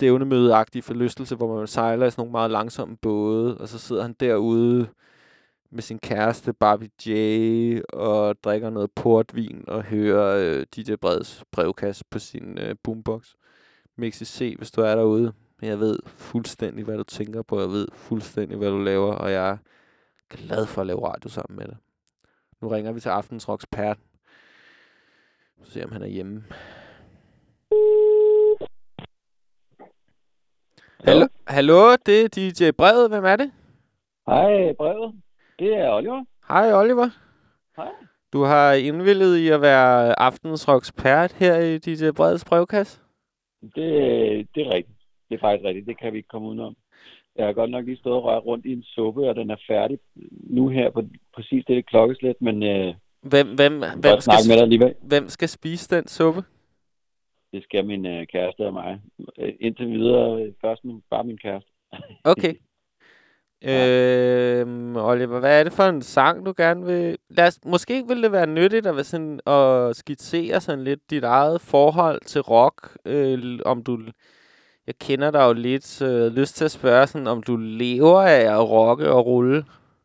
[SPEAKER 2] stævnemødeagtige forlystelse, hvor man sejler i sådan nogle meget langsomme både, og så sidder han derude med sin kæreste Barbie J og drikker noget portvin og hører øh, D J Breds brevkasse på sin øh, boombox. Mixi C, hvis du er derude. Jeg ved fuldstændig, hvad du tænker på. Jeg ved fuldstændig, hvad du laver, og jeg er glad for at lave radio sammen med dig. Nu ringer vi til Aftens Rocks Pert. Så se, om han er hjemme. Hallo, hallo, det er D J Brevet. Hvem er det?
[SPEAKER 8] Hej, Brevet. Det er Oliver.
[SPEAKER 2] Hej, Oliver.
[SPEAKER 8] Hej.
[SPEAKER 2] Du har indvilliget i at være Aftens Rocks Pert her i D J Breds brevkasse.
[SPEAKER 8] Det, det er rigtigt. Det er faktisk rigtigt. Det kan vi ikke komme udenom. Jeg har godt nok lige stået og rørt rundt i en suppe, og den er færdig nu her på præcis det klokkeslæt, men øh,
[SPEAKER 2] Hvem, hvem, hvem, skal,
[SPEAKER 8] med dig alligevel.
[SPEAKER 2] hvem skal spise den suppe?
[SPEAKER 8] Det skal min øh, kæreste og mig. Øh, indtil videre øh, først min, bare min kæreste.
[SPEAKER 2] Okay. øhm, Oliver, hvad er det for en sang, du gerne vil... Lad os, måske ville det være nyttigt at, være sådan, at skitsere sådan lidt dit eget forhold til rock. Øh, om du... Jeg kender dig jo lidt, så jeg har lyst til at spørge, sådan, om du lever af at rocke og rulle.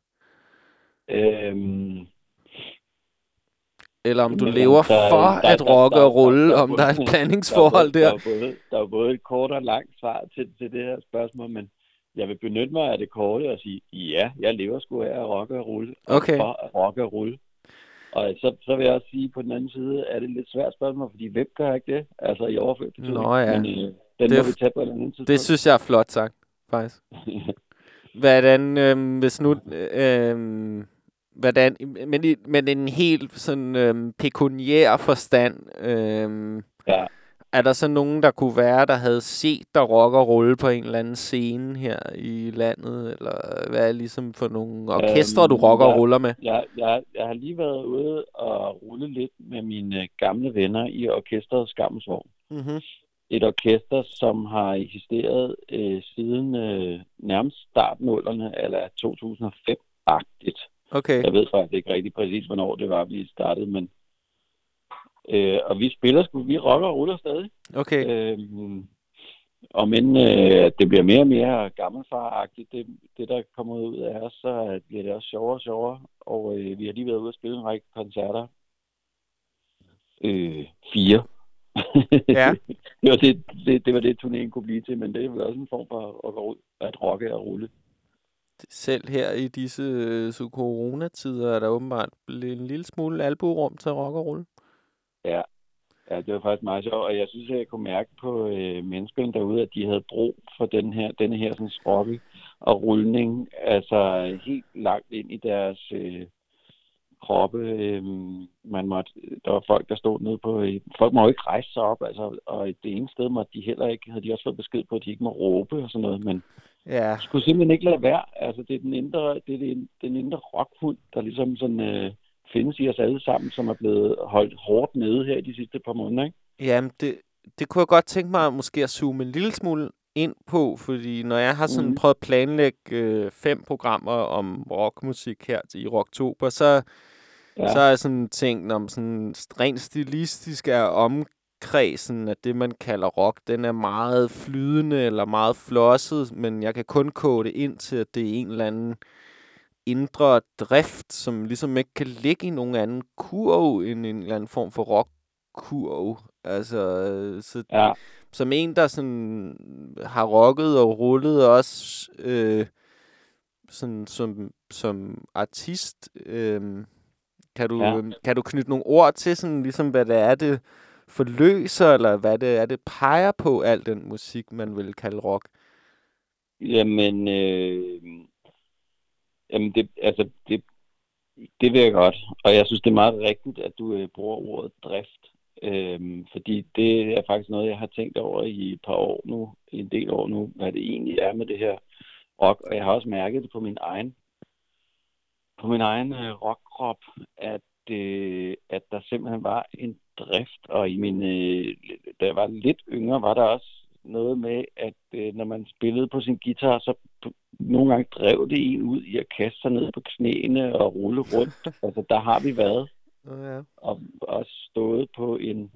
[SPEAKER 8] Øhm,
[SPEAKER 2] Eller om du
[SPEAKER 8] men,
[SPEAKER 2] lever
[SPEAKER 8] der,
[SPEAKER 2] for
[SPEAKER 8] der,
[SPEAKER 2] at
[SPEAKER 8] der,
[SPEAKER 2] rocke
[SPEAKER 8] der,
[SPEAKER 2] og rulle,
[SPEAKER 8] der, der,
[SPEAKER 2] om der er et
[SPEAKER 8] der,
[SPEAKER 2] blandingsforhold
[SPEAKER 8] der.
[SPEAKER 2] der.
[SPEAKER 8] Der er både, der er både et kort og et langt svar til, til det her spørgsmål, men jeg vil benytte mig af det korte og sige, ja, jeg lever sgu af at rocke og rulle.
[SPEAKER 2] Okay.
[SPEAKER 8] For at rocke og rulle. Og så, så vil jeg også sige, på den anden side, er det et lidt svært spørgsmål, fordi hvem gør ikke det? Altså i overført betydning.
[SPEAKER 2] Nå ja.
[SPEAKER 8] Men øh, den
[SPEAKER 2] Det,
[SPEAKER 8] må vi tage på et andet tidspunkt.
[SPEAKER 2] det synes jeg er flot sagt, faktisk. Hvordan, øh, hvis nu... Øh, hvordan, men, i, men en helt sådan øh, pekuniær forstand... Øh,
[SPEAKER 8] ja.
[SPEAKER 2] Er der så nogen, der kunne være, der havde set dig rock og rulle på en eller anden scene her i landet? Eller hvad er ligesom for nogle orkestre, øhm, du rocker
[SPEAKER 8] jeg,
[SPEAKER 2] og ruller med?
[SPEAKER 8] Jeg, jeg, jeg har lige været ude og rulle lidt med mine gamle venner i orkestret Skammens Vogn.
[SPEAKER 2] Mm-hmm.
[SPEAKER 8] Et orkester, som har eksisteret øh, siden øh, nærmest startnullerne, eller to tusind og fem-agtigt.
[SPEAKER 2] Okay.
[SPEAKER 8] Jeg ved faktisk ikke rigtig præcis, hvornår det var, vi startede, men Øh, og vi spiller sgu, vi rocker og ruller stadig.
[SPEAKER 2] Okay.
[SPEAKER 8] Øh, og men øh, det bliver mere og mere gammelfaragtigt, det, det der kommer ud af os, så bliver det også sjovere og sjovere. Og øh, vi har lige været ude og spille en række koncerter. Øh, fire.
[SPEAKER 2] Ja.
[SPEAKER 8] det, var det, det, det var det, turnéen kunne blive til, men det er vel også en form for at, at rocke og rulle.
[SPEAKER 2] Selv her i disse øh, coronatider er der åbenbart en lille smule albuerum til at rock og rulle.
[SPEAKER 8] Ja. Ja, det var faktisk meget sjovt, og jeg synes, at jeg kunne mærke på øh, menneskerne derude, at de havde brug for den her, denne her sådan rocke og rulning, altså helt langt ind i deres øh, kroppe. Øh, man måtte, der var folk, der stod nede på, øh, folk må jo ikke rejse sig op, altså, og det ene sted måtte de heller ikke, havde de også fået besked på, at de ikke må råbe og sådan noget, men
[SPEAKER 2] ja.
[SPEAKER 8] de skulle simpelthen ikke lade være. Altså, det er den indre, det er den, den indre rockhund, der ligesom sådan... Øh, findes i os alle sammen, som er blevet holdt hårdt nede her i de sidste par måneder, ikke?
[SPEAKER 2] Jamen, det, det kunne jeg godt tænke mig måske at zoome en lille smule ind på, fordi når jeg har sådan mm. prøvet at planlægge øh, fem programmer om rockmusik her i Rocktober, så, ja. så er jeg sådan tænkt om sådan rent stilistisk er omkredsen af det, man kalder rock. Den er meget flydende eller meget flosset, men jeg kan kun kode det ind til, at det er en eller anden indre drift, som ligesom ikke kan ligge i nogen anden kurv end en eller anden form for rock-kurv. Altså, så,
[SPEAKER 8] ja.
[SPEAKER 2] som en, der sådan har rocket og rullet også øh, sådan, som, som artist, øh, kan, du,
[SPEAKER 8] ja.
[SPEAKER 2] kan du knytte nogle ord til, sådan, ligesom, hvad det er, det forløser, eller hvad det er, det peger på, al den musik, man vil kalde rock?
[SPEAKER 8] Jamen... Øh Jamen, det, altså, det, det vil jeg godt. Og jeg synes, det er meget rigtigt, at du øh, bruger ordet drift. Øhm, fordi det er faktisk noget, jeg har tænkt over i et par år nu, en del år nu, hvad det egentlig er med det her rock. Og jeg har også mærket det på min egen, på min egen øh, rockkrop, at, øh, at der simpelthen var en drift. Og i min, øh, da jeg var lidt yngre, var der også noget med, at øh, når man spillede på sin guitar, så nogle gange drev det en ud i at kaste sig ned på knæene og rulle rundt. Altså, der har vi været.
[SPEAKER 2] Ja.
[SPEAKER 8] Og, og stået på en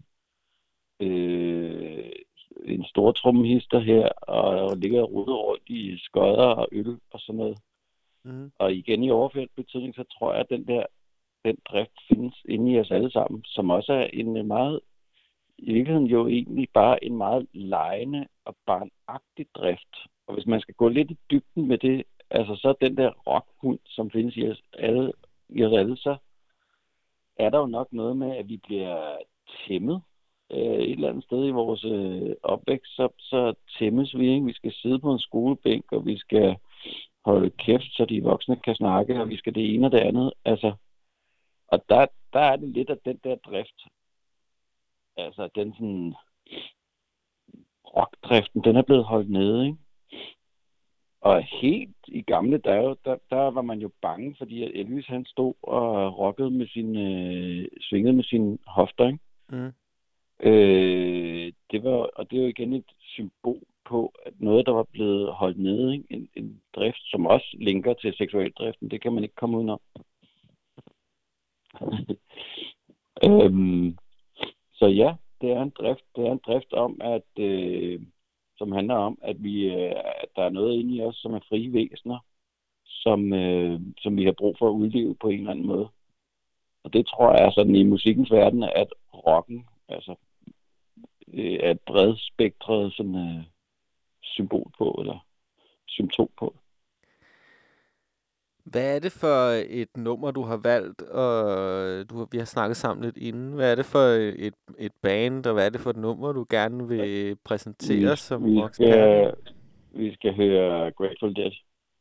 [SPEAKER 8] øh, en stor trommehister her, og, og ligger og ruller rundt i skodder og øl og sådan noget.
[SPEAKER 2] Mm.
[SPEAKER 8] Og igen i overført betydning, så tror jeg, at den der den drift findes inde i os alle sammen, som også er en meget, i virkeligheden jo egentlig bare en meget legende og barnagtig drift. Og hvis man skal gå lidt i dybden med det, altså så den der rockhund, som findes i os alle, i os alle, så er der jo nok noget med, at vi bliver tæmmet øh, et eller andet sted i vores øh, opvækst, så, så tæmmes vi, ikke? Vi skal sidde på en skolebænk, og vi skal holde kæft, så de voksne kan snakke, og vi skal det ene og det andet. Altså, og der, der er det lidt af den der drift. Altså, den sådan rockdriften, den er blevet holdt nede, ikke? Og helt i gamle dage, der, der var man jo bange, fordi at Elvis han stod og rockede med sin, øh, svingede med sine hofter, ikke?
[SPEAKER 2] Mm.
[SPEAKER 8] Øh, det var, og det er jo igen et symbol på, at noget, der var blevet holdt nede, ikke? En, en drift, som også linker til seksualdriften, det kan man ikke komme udenom. øhm, så ja, det er en drift, det er en drift om, at øh, som handler om, at vi øh, at der er noget inde i os, som er frie væsener, som, øh, som vi har brug for at udleve på en eller anden måde. Og det tror jeg er sådan i musikkens verden, at rocken altså, øh, er et bredspektret sådan, øh, symbol på, eller symptom på.
[SPEAKER 2] Hvad er det for et nummer, du har valgt? Og du har, vi har snakket sammen lidt inden. Hvad er det for et, et band, og hvad er det for et nummer, du gerne vil præsentere
[SPEAKER 8] Vi,
[SPEAKER 2] som
[SPEAKER 8] vi,
[SPEAKER 2] rockspærte?
[SPEAKER 8] skal, vi skal høre Grateful Dead.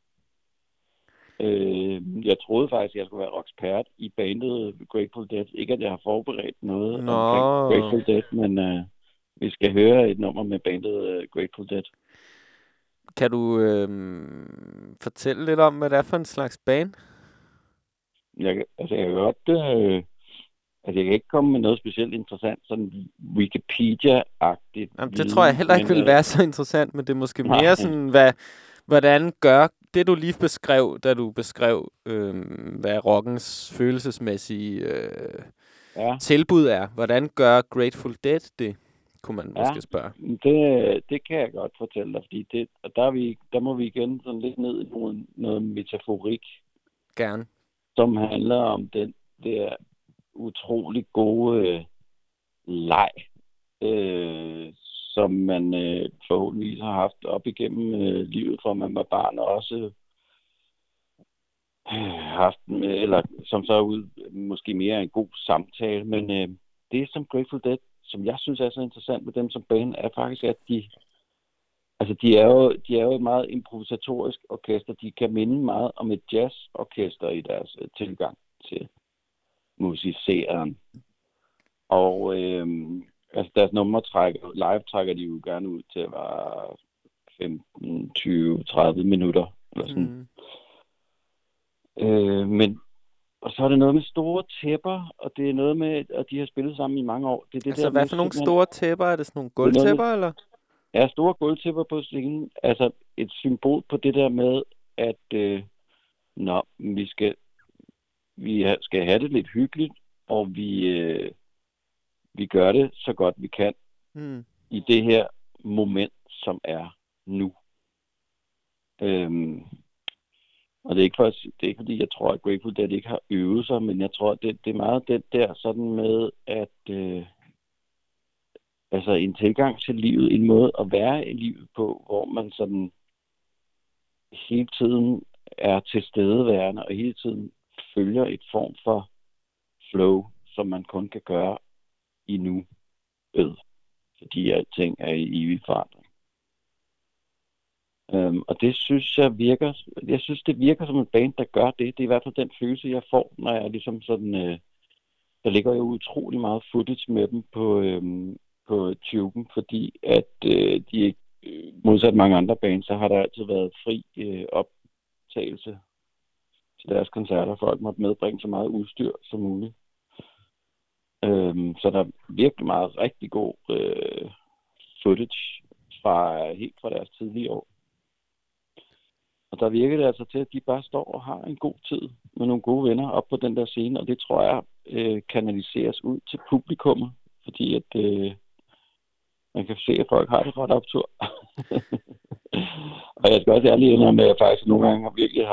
[SPEAKER 8] Øh, jeg troede faktisk, at jeg skulle være rockspert i bandet Grateful Dead. Ikke, at jeg har forberedt noget
[SPEAKER 2] Nå.
[SPEAKER 8] omkring Grateful Dead, men øh, vi skal høre et nummer med bandet øh, Grateful Dead.
[SPEAKER 2] Kan du øh, fortælle lidt om, hvad det er for en slags band?
[SPEAKER 8] Jeg, kan- altså, jeg kan godt... Øh, altså, jeg kan ikke komme med noget specielt interessant, sådan Wikipedia-agtigt.
[SPEAKER 2] Jamen, det tror jeg heller ikke
[SPEAKER 8] men,
[SPEAKER 2] ville
[SPEAKER 8] øh,
[SPEAKER 2] være så interessant, men det er måske
[SPEAKER 8] nej.
[SPEAKER 2] mere sådan, hvad, hvordan gør det, du lige beskrev, da du beskrev, øh, hvad rockens følelsesmæssige øh,
[SPEAKER 8] Ja.
[SPEAKER 2] tilbud er. Hvordan gør Grateful Dead det, kunne man
[SPEAKER 8] Ja.
[SPEAKER 2] måske spørge.
[SPEAKER 8] Det, det kan jeg godt fortælle dig, fordi det, og der, er vi, der må vi igen sådan lidt ned i noget, noget metaforik,
[SPEAKER 2] Gerne.
[SPEAKER 8] som handler om den der utrolig gode øh, leg, øh, som man øh, forhåbentligvis har haft op igennem øh, livet, fra man var barn, og også øh, haft, med, eller som så er ud, måske mere en god samtale, men øh, det som Grateful Dead, som jeg synes er så interessant med dem som band, er faktisk, at de altså de er jo, de er jo et meget improvisatorisk orkester. De kan minde meget om et jazzorkester i deres øh, tilgang til musiceren. Og øh, altså deres numre trækker, live trækker de jo gerne ud til at være femten, tyve, tredive minutter. Eller sådan.
[SPEAKER 2] Mm.
[SPEAKER 8] Øh, men og så er det noget med store tæpper, og det er noget med, at de har spillet sammen i mange år. Det er det
[SPEAKER 2] Altså,
[SPEAKER 8] der
[SPEAKER 2] hvad
[SPEAKER 8] med
[SPEAKER 2] for nogle
[SPEAKER 8] simpelthen-
[SPEAKER 2] store tæpper? Er det sådan nogle
[SPEAKER 8] Det er noget med-
[SPEAKER 2] gulvtæpper, eller?
[SPEAKER 8] Ja, store gulvtæpper på scenen. Altså et symbol på det der med, at øh, nå, vi skal vi ha- skal have det lidt hyggeligt, og vi øh, vi gør det så godt vi kan
[SPEAKER 2] Mm.
[SPEAKER 8] i det her moment, som er nu. Øhm, og det er ikke for, det er ikke fordi jeg tror, at Grateful Dead ikke har øvet sig, men jeg tror, det, det er meget det der sådan med, at øh, altså en tilgang til livet, en måde at være i livet på, hvor man sådan hele tiden er tilstedeværende, og hele tiden følger et form for flow, som man kun kan gøre i nu, fordi alting er i evig forandring. Øhm, og det synes jeg virker, jeg synes det virker som en band, der gør det. Det er i hvert fald den følelse, jeg får, når jeg ligesom sådan, øh, der ligger jo utrolig meget footage med dem på, øhm, på tuben, fordi at øh, de ikke, øh, modsat mange andre bands, så har der altid været fri øh, optagelse til deres koncerter. Folk måtte medbringe så meget udstyr som muligt. Øhm, så der er virkelig meget rigtig god øh, footage fra helt fra deres tidlige år. Og der virker det altså til, at de bare står og har en god tid med nogle gode venner op på den der scene, og det tror jeg øh, kanaliseres ud til publikummet, fordi at øh, man kan se, at folk har det ret optur. Og jeg skal også ærligt indrømme, at jeg faktisk nogle gange har virkelig haft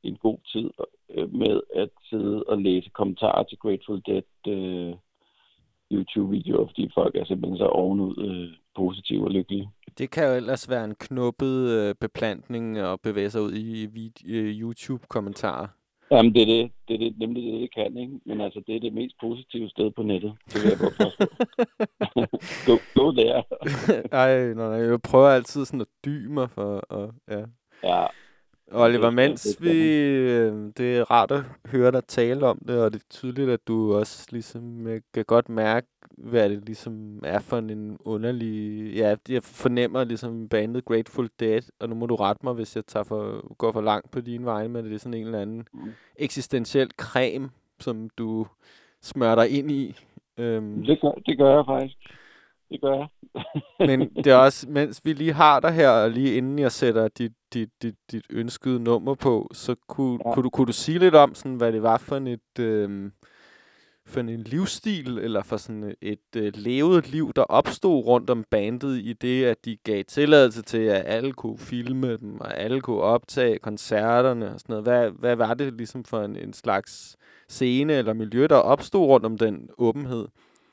[SPEAKER 8] en god tid øh, med at sidde og læse kommentarer til Grateful Dead øh, YouTube-videoer, fordi folk er simpelthen så ovenud øh, positive og lykkelige.
[SPEAKER 2] Det kan jo ellers være en knuppet øh, beplantning at bevæge sig ud i vid- øh, YouTube-kommentarer.
[SPEAKER 8] Jamen, det er det. Det er det, nemlig det, det kan, ikke? Men altså, det er det mest positive sted på nettet. Det vil jeg godt forstå. go, go der.
[SPEAKER 2] Ej, nej, jeg prøver altid sådan at dybe mig for... Og, ja.
[SPEAKER 8] Ja.
[SPEAKER 2] Oliver,
[SPEAKER 8] det-
[SPEAKER 2] mens
[SPEAKER 8] det-
[SPEAKER 2] vi... øh, Det er rart at høre dig tale om det, og det er tydeligt, at du også ligesom øh, kan godt mærke, hvad det ligesom er for en underlig... Ja, jeg fornemmer ligesom bandet Grateful Dead, og nu må du rette mig, hvis jeg tager for, går for langt på dine vegne, men det er sådan en eller anden
[SPEAKER 8] Mm.
[SPEAKER 2] eksistentiel creme, som du smører dig ind i. Øhm,
[SPEAKER 8] Det gør, det gør jeg faktisk. Det gør jeg.
[SPEAKER 2] Men det er også, mens vi lige har dig her, og lige inden jeg sætter dit, dit, dit, dit ønskede nummer på, så kunne,
[SPEAKER 8] Ja.
[SPEAKER 2] kunne, du, kunne du sige lidt om, sådan, hvad det var for et, øhm, for en livsstil, eller for sådan et øh, levet liv, der opstod rundt om bandet, i det, at de gav tilladelse til, at alle kunne filme dem, og alle kunne optage koncerterne og sådan noget. Hvad, hvad var det ligesom for en, en slags scene eller miljø, der opstod rundt om den åbenhed?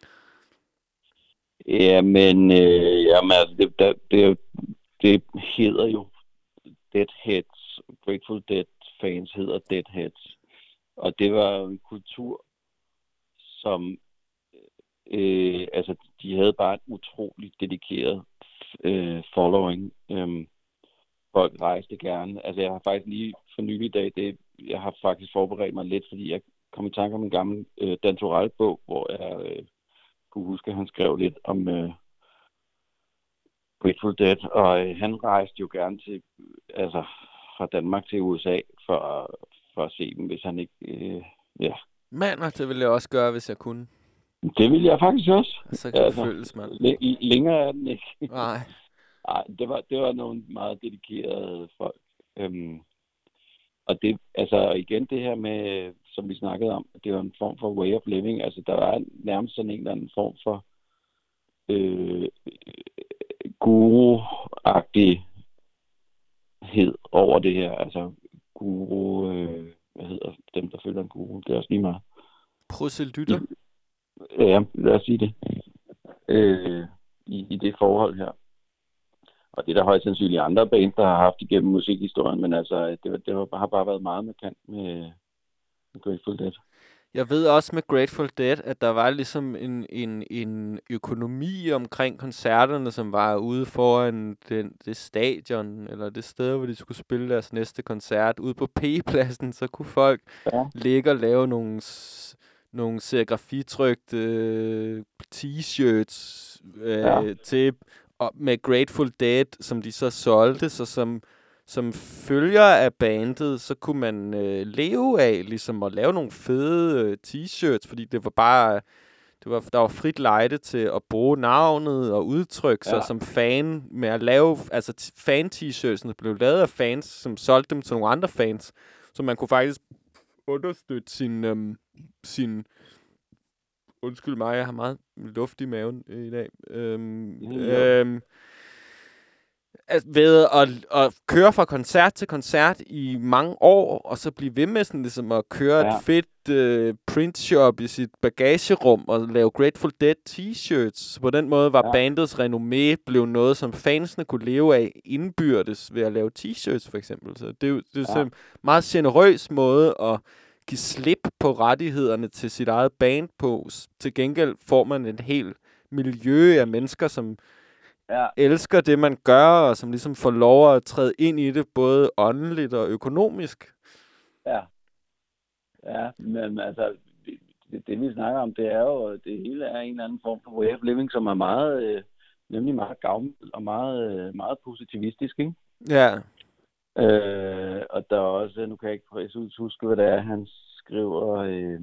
[SPEAKER 8] Jamen, øh, jamen altså, det, der, det, er jo- det hedder jo Deadheads. Grateful Dead fans hedder Deadheads. Og det var jo en kultur, som øh, altså, de havde bare en utrolig dedikeret øh, following. Øhm, folk rejste gerne. Altså, jeg har faktisk lige for nylig i dag, det, jeg har faktisk forberedt mig lidt, fordi jeg kom i tanke om en gammel øh, Dan Turell-bog, hvor jeg øh, kunne huske, at han skrev lidt om øh, Grateful Dead, og øh, han rejste jo gerne til, altså fra Danmark til U S A for, for at se dem, hvis han ikke, øh, ja.
[SPEAKER 2] Mand, og det ville jeg også gøre, hvis jeg kunne.
[SPEAKER 8] Det ville jeg faktisk også.
[SPEAKER 2] Så kan
[SPEAKER 8] Altså,
[SPEAKER 2] det føles, mand.
[SPEAKER 8] Læ- længere er den ikke.
[SPEAKER 2] Nej.
[SPEAKER 8] Nej, det var, det var nogle meget dedikerede folk. Øhm, og det, altså igen det her med, som vi snakkede om, det var en form for way of living. Altså der var nærmest sådan en eller anden form for øh, guru-agtighed over det her. Altså guru, øh, hvad hedder dem, der følger en guru? Det er også lige meget.
[SPEAKER 2] Proselytter.
[SPEAKER 8] Ja, lad os sige det. Øh, i, I det forhold her. Og det er der højst sandsynligt andre band, der har haft igennem musikhistorien, men altså, det, var, det var, har bare været meget markant med, med Grateful Dead.
[SPEAKER 2] Jeg ved også med Grateful Dead, at der var ligesom en, en, en økonomi omkring koncerterne, som var ude foran den, det stadion, eller det sted, hvor de skulle spille deres næste koncert. Ude på P-pladsen, så kunne folk
[SPEAKER 8] Ja.
[SPEAKER 2] ligge og lave nogle, s- nogle serigrafitrykte øh, t-shirts øh,
[SPEAKER 8] Ja.
[SPEAKER 2] til, og med Grateful Dead, som de så solgte, så som... Som følger af bandet, så kunne man øh, leve af ligesom at lave nogle fede øh, t-shirts, fordi det var bare, det var, der var frit lejde til at bruge navnet og udtrykke sig
[SPEAKER 8] Ja.
[SPEAKER 2] som fan med at lave, altså t- fan-t-shirtsene blev lavet af fans, som solgte dem til nogle andre fans, så man kunne faktisk understøtte sin, øhm, sin undskyld mig, jeg har meget luft i maven øh, i dag. Øhm,
[SPEAKER 8] Ja.
[SPEAKER 2] øhm, at ved at, at køre fra koncert til koncert i mange år, og så blive ved med sådan ligesom at køre
[SPEAKER 8] Ja.
[SPEAKER 2] et fedt uh, printshop i sit bagagerum og lave Grateful Dead t-shirts. Så på den måde var
[SPEAKER 8] Ja.
[SPEAKER 2] bandets renommé blev noget, som fansene kunne leve af indbyrdes ved at lave t-shirts for eksempel. Så det er jo det er
[SPEAKER 8] Ja.
[SPEAKER 2] en meget generøs måde at give slip på rettighederne til sit eget band på. S- Til gengæld får man et helt miljø af mennesker, som
[SPEAKER 8] Ja.
[SPEAKER 2] elsker det, man gør, og som ligesom får lov at træde ind i det, både åndeligt og økonomisk.
[SPEAKER 8] Ja. Ja, men altså, det, det, det vi snakker om, det er jo, det hele er en eller anden form for way of living, som er meget, øh, nemlig meget gavmild og meget, øh, meget positivistisk, ikke?
[SPEAKER 2] Ja.
[SPEAKER 8] Øh, og der er også, nu kan jeg ikke præcis huske, hvad det er, han skriver, øh,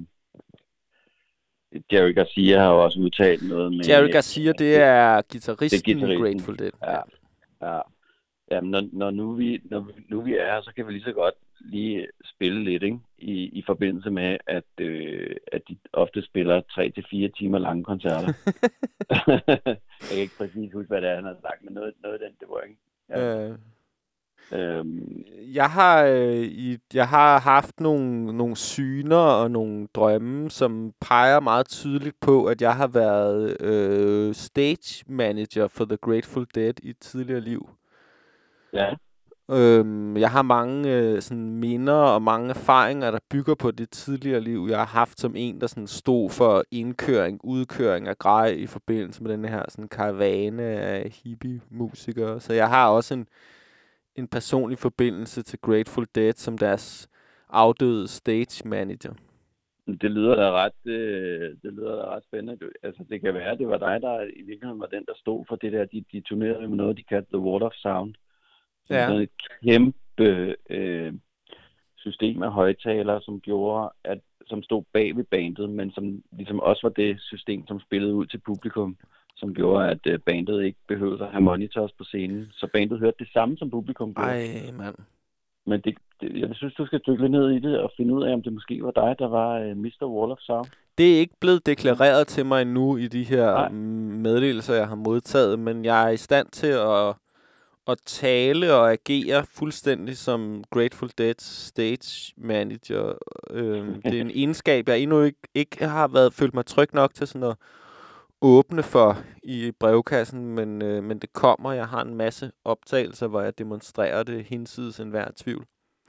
[SPEAKER 8] Jerry Garcia har jo også udtalt noget med...
[SPEAKER 2] Jerry Garcia, det er guitaristen i
[SPEAKER 8] guitaristen.
[SPEAKER 2] Grateful Dead.
[SPEAKER 8] Ja, ja. Jamen, når, når, nu vi, når vi- nu vi er her, så kan vi lige så godt lige spille lidt, ikke? I, i forbindelse med, at, øh, at de ofte spiller tre til fire timer lange koncerter. Jeg kan ikke præcis huske, hvad det er, han har sagt, men noget, noget af den, det var ikke. Ja.
[SPEAKER 2] Øh.
[SPEAKER 8] Øhm,
[SPEAKER 2] Jeg har, øh, i, jeg har haft nogle, nogle syner og nogle drømme, som peger meget tydeligt på, at jeg har været øh, stage manager for The Grateful Dead i et tidligere liv.
[SPEAKER 8] ja.
[SPEAKER 2] Øhm, jeg har mange øh, sådan minder og mange erfaringer, der bygger på det tidligere liv, jeg har haft som en, der sådan stod for indkøring, udkøring af grej i forbindelse med den her sådan karavane af hippie-musikere. Så jeg har også en, en personlig forbindelse til Grateful Dead som deres afdøde stage manager.
[SPEAKER 8] Det lyder da ret, øh, det lyder da ret spændende. Altså, det kan være, det var dig, der i virkeligheden var den, der stod for det der. De, de turnerede med noget, de kaldte The Wall of Sound. Som
[SPEAKER 2] Ja.
[SPEAKER 8] sådan et kæmpe øh, system af højtalere, som gjorde, at som stod bag ved bandet, men som ligesom også var det system, som spillede ud til publikum, som gjorde, at øh, bandet ikke behøvede at have monitors på scenen. Så bandet hørte det samme, som publikum gjorde.
[SPEAKER 2] Ej, mand.
[SPEAKER 8] Men det, det, jeg synes, du skal dykke lidt ned i det og finde ud af, om det måske var dig, der var øh, mister Wall of Sound.
[SPEAKER 2] Det er ikke blevet deklareret til mig endnu i de her
[SPEAKER 8] Nej.
[SPEAKER 2] mm, meddelelser, jeg har modtaget, men jeg er i stand til at, at tale og agere fuldstændig som Grateful Dead stage manager. Øhm, det er en egenskab, jeg endnu ikke, ikke har været følt mig tryg nok til sådan at åbne for i brevkassen, men, øh, men det kommer. Jeg har en masse optagelser, hvor jeg demonstrerer det hinsides enhver tvivl.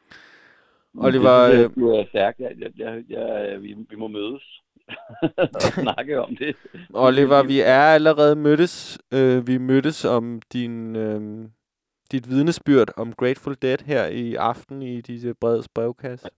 [SPEAKER 2] Og det var...
[SPEAKER 8] Det,
[SPEAKER 2] Øh,
[SPEAKER 8] det, du er stærk. Jeg, jeg, jeg, jeg, vi, vi må mødes og snakke om det.
[SPEAKER 2] Oliver, vi er allerede mødtes. Øh, vi mødtes om din, øh, dit vidnesbyrd om Grateful Dead her i aften i dit Breds brevkasse.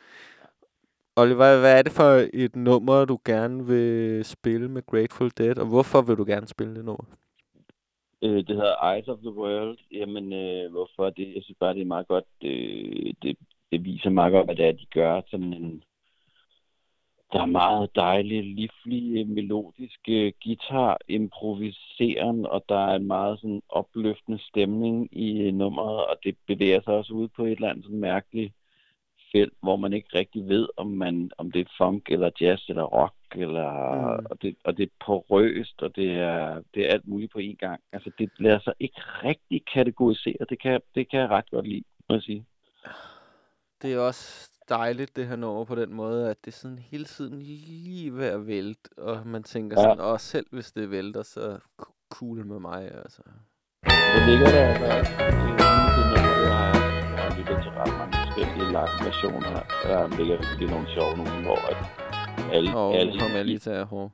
[SPEAKER 2] Oliver, hvad er det for et nummer, du gerne vil spille med Grateful Dead, og hvorfor vil du gerne spille det nummer?
[SPEAKER 8] Øh, det hedder Eyes of the World. Jamen, øh, hvorfor det? Jeg synes bare, det er meget godt. Øh, det, det viser meget godt, hvad det er, de gør. Sådan en, der er meget dejlig, livlig, melodisk øh, guitar, improviseren, og der er en meget sådan opløftende stemning i øh, nummeret, og det bevæger sig også ud på et eller andet sådan mærkeligt felt, hvor man ikke rigtig ved, om man om det er funk eller jazz eller rock, eller mm. og, det, og det er porøst, og det er, det er alt muligt på én gang. Altså, det lader sig ikke rigtig kategorisere. Det kan, det kan jeg ret godt lide, må jeg sige.
[SPEAKER 2] Det er også dejligt, det her nummer på den måde, at det er sådan hele tiden lige ved at vælte, og man tænker
[SPEAKER 8] Ja.
[SPEAKER 2] sådan, åh, selv hvis det vælter, så cool med mig, altså.
[SPEAKER 8] Så ligger der altså det nummer, jeg har, jeg har lyttet til ret mange forskellige live versioner. Der ligger virkelig nogle sjove nogle, hvor at alle,
[SPEAKER 2] Og
[SPEAKER 8] alle,
[SPEAKER 2] nu kommer jeg
[SPEAKER 8] i,
[SPEAKER 2] lige til at høre.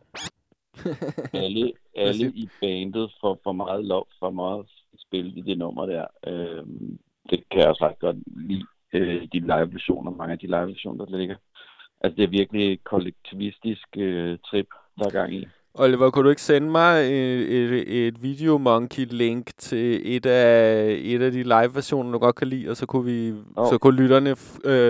[SPEAKER 8] alle, alle i bandet får for meget lov, for meget spil i det nummer der. Øhm, det kan jeg også ret godt lide, øh, de live versioner, mange af de live versioner, der ligger. Altså, det er virkelig et kollektivistisk øh, trip, der er gang i.
[SPEAKER 2] Oliver, kunne du ikke sende mig et, et, et Videomonkey-link til et af, et af de live-versioner, du godt kan lide, og så kunne vi,
[SPEAKER 8] Oh.
[SPEAKER 2] så kunne lytterne øh,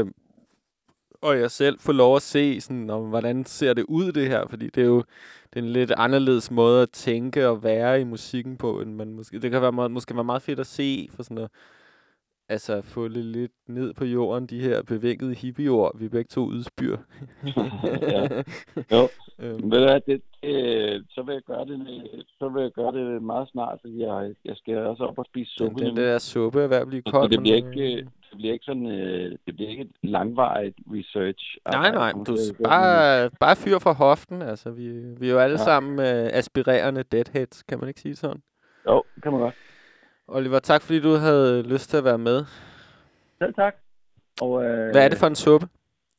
[SPEAKER 2] og jeg selv få lov at se, sådan, om, hvordan ser det ud, det her, fordi det er jo det er en lidt anderledes måde at tænke og være i musikken på, end man måske, det kan være meget, måske være meget fedt at se, for sådan at altså, få det lidt ned på jorden, de her bevægede hippieord, vi begge to udspyr.
[SPEAKER 8] Ja. Jo.
[SPEAKER 2] øhm.
[SPEAKER 8] Ved du hvad, det, det, så vil jeg gøre det, så vil jeg gøre det meget snart, fordi jeg, jeg skal også op og spise
[SPEAKER 2] Den,
[SPEAKER 8] suppe.
[SPEAKER 2] den der suppe er ved at blive
[SPEAKER 8] Så
[SPEAKER 2] kold.
[SPEAKER 8] det bliver
[SPEAKER 2] men,
[SPEAKER 8] ikke, det bliver ikke sådan, øh, det bliver ikke et langvarigt research.
[SPEAKER 2] Nej, nej, du s- bare, bare fyr fra hoften, altså. Vi, vi er jo alle ja.
[SPEAKER 8] Ja.
[SPEAKER 2] sammen øh, aspirerende deadheads, kan man ikke sige sådan?
[SPEAKER 8] Jo, det kan man godt.
[SPEAKER 2] Oliver, tak fordi du havde lyst til at være med.
[SPEAKER 8] Selv tak. Og, øh,
[SPEAKER 2] Hvad er det for en suppe?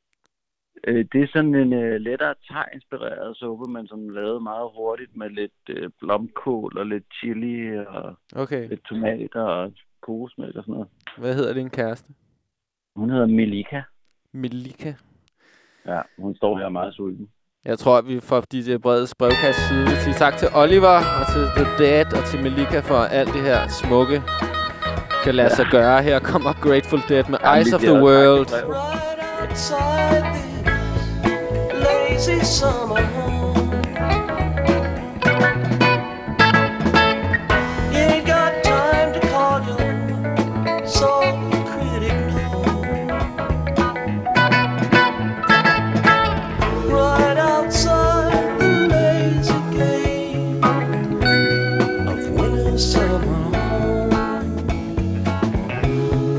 [SPEAKER 8] Øh, det er sådan en øh, lettere thai-inspireret suppe, men som lavet meget hurtigt med lidt øh, blomkål og lidt chili og
[SPEAKER 2] Okay.
[SPEAKER 8] lidt tomater og kokosmælk og sådan noget.
[SPEAKER 2] Hvad hedder din kæreste?
[SPEAKER 8] Hun hedder Melika.
[SPEAKER 2] Melika.
[SPEAKER 8] Ja, hun står her meget sulten.
[SPEAKER 2] Jeg tror, at vi fra D J Breds brevkasse side vil sige tak til Oliver og til The Dead og til Melika for alt det her smukke kan lade sig gøre. Her kommer Grateful Dead med
[SPEAKER 8] Jamen,
[SPEAKER 2] Eyes
[SPEAKER 8] vi
[SPEAKER 2] of
[SPEAKER 8] bliver
[SPEAKER 2] the
[SPEAKER 8] også
[SPEAKER 2] World.
[SPEAKER 8] tak for brevet.
[SPEAKER 4] Right outside this lazy summer home. You ain't got time to call your soul critic, no. Right outside the lazy gate of winter summer home.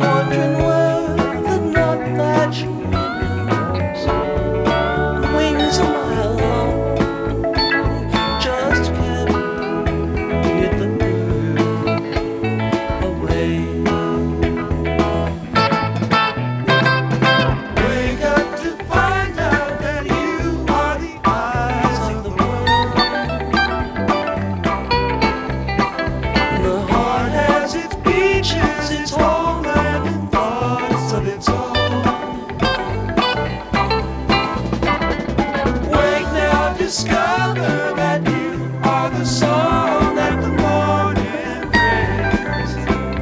[SPEAKER 4] discover that you are the song that the morning brings.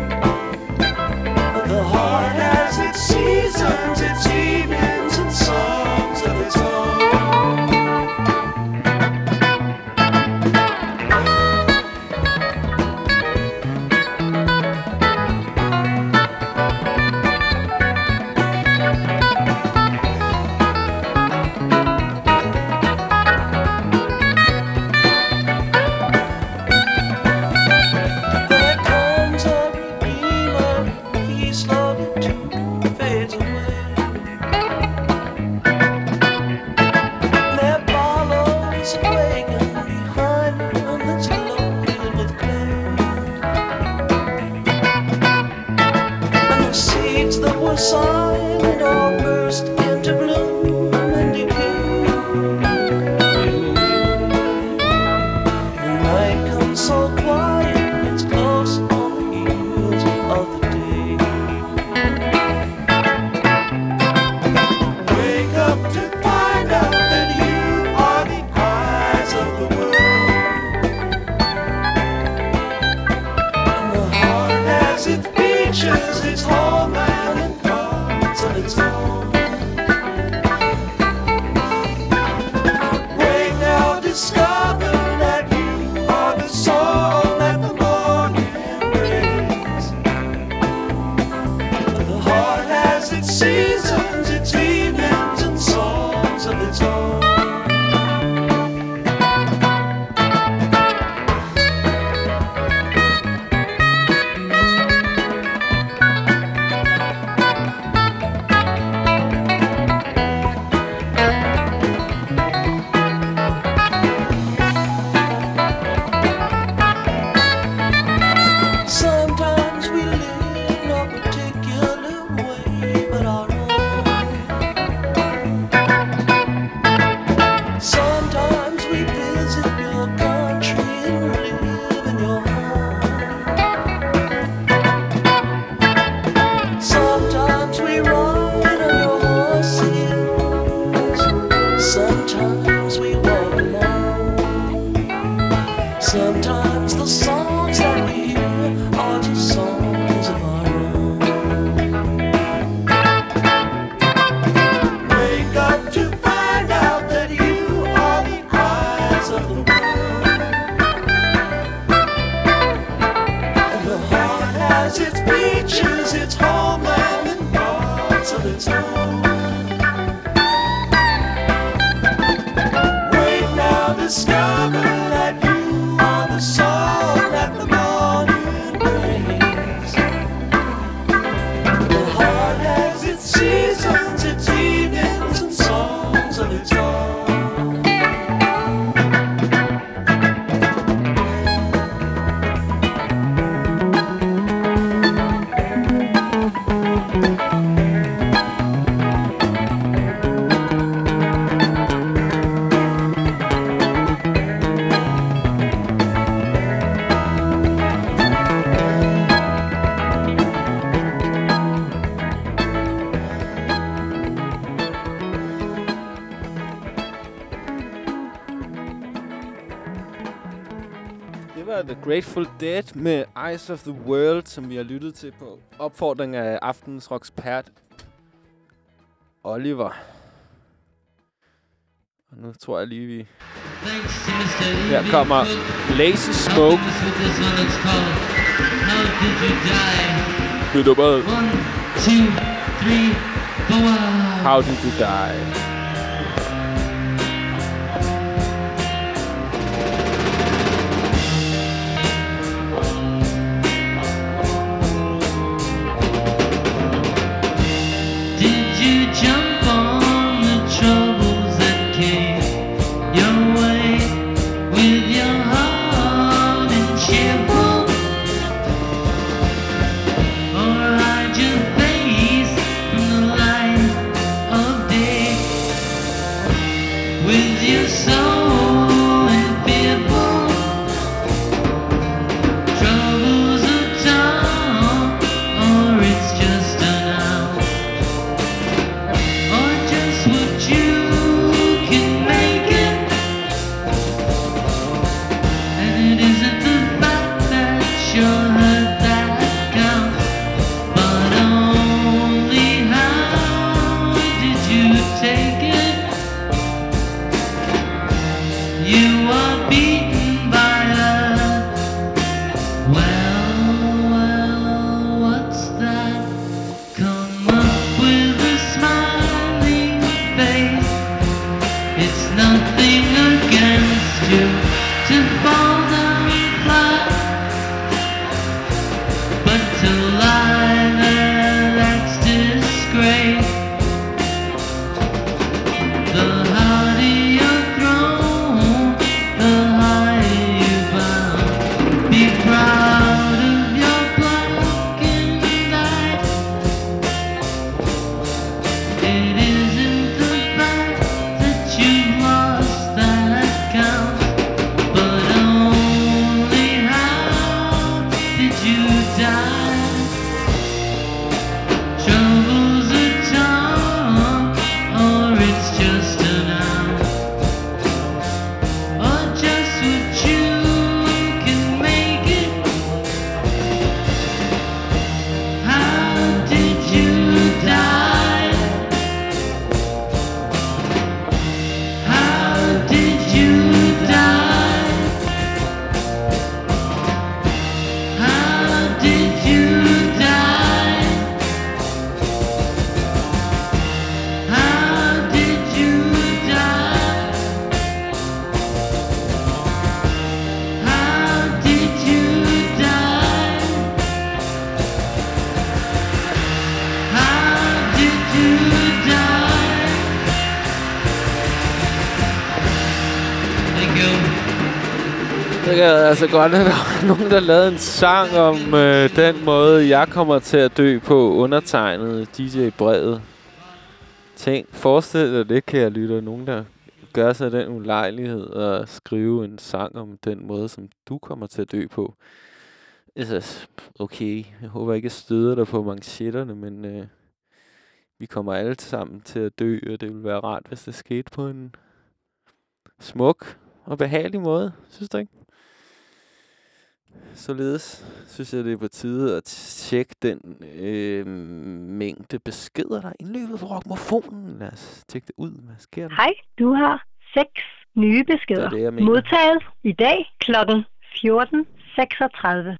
[SPEAKER 4] The heart has its seasons, its evenings and songs of its own. There comes a redeemer, he slowly too fades away. There follows a wagon behind him that's loaded with clay. And the seeds that were silent all burst into bloom and decay. The night comes so quiet, it's close on the heels of the day. Wake up to find out that you are the eyes of the world. And the heart has its beaches, its homeland and parts of its own. Wake now, discover that you are the song that the morning brings. The heart has its seasons, its evenings and songs of its own. Sometimes we live no particular way but our own. Sometimes we visit your country and live in your home. Sometimes we ride on your horses. Sometimes we walk alone. Sometimes the songs that we hear are just songs of our own. Wake up to find out that you are the eyes of the world. And the heart has its beaches, its homeland and parts of its own. Wake now, discover that you are the song that the morning brings. The heart has its seasons, its evenings and songs of its own.
[SPEAKER 1] Det var The Grateful Dead med Eyes of the World, som vi har lyttet til på opfordring af aftenens rockspert Oliver. Og nu tror jeg lige, vi... Her kommer Lazy Smoke. Ved du hvad? How did you die?
[SPEAKER 9] Jump on the troubles that came your way with your heart and cheerful, or hide your face from the light of day with your soul and fearful. Troubles of time, or it's just an hour. Or just what you can make it. you are beaten by us. Well, well, what's that? Come up with a smiling face. It's nothing against you to fall down flat, but to lie there, that's disgrace. The harder you're thrown, the higher you bound. Be proud of your black and white. It isn't the fact that you lost that counts, but only how did you die? Trouble's a tongue, or it's just an hour, or just what you can make it. How did you die? How did you die? How did you die? How did you die? How did you die? How did you die? Thank you.
[SPEAKER 2] Det kan altså godt, at der var nogen, der lavede en sang om øh, den måde, jeg kommer til at dø på, undertegnet D J Brevet. Tænk, forestil dig det, kære lytter. Nogen, der gør sig den ulejlighed at skrive en sang om den måde, som du kommer til at dø på. Altså, okay, jeg håber ikke, jeg støder dig på manchetterne, men øh, vi kommer alle sammen til at dø, og det ville være rart, hvis det skete på en smuk og behagelig måde. Synes du ikke? Således synes jeg, det er på tide at tjekke den øh, mængde beskeder, der er indløbet på Rockmofonen. Lad os tjekke det ud. Hvad sker der?
[SPEAKER 10] Hej, du har seks nye beskeder.
[SPEAKER 2] Det er det, jeg mener.
[SPEAKER 10] Modtaget i dag klokken fjorten seksogtredive.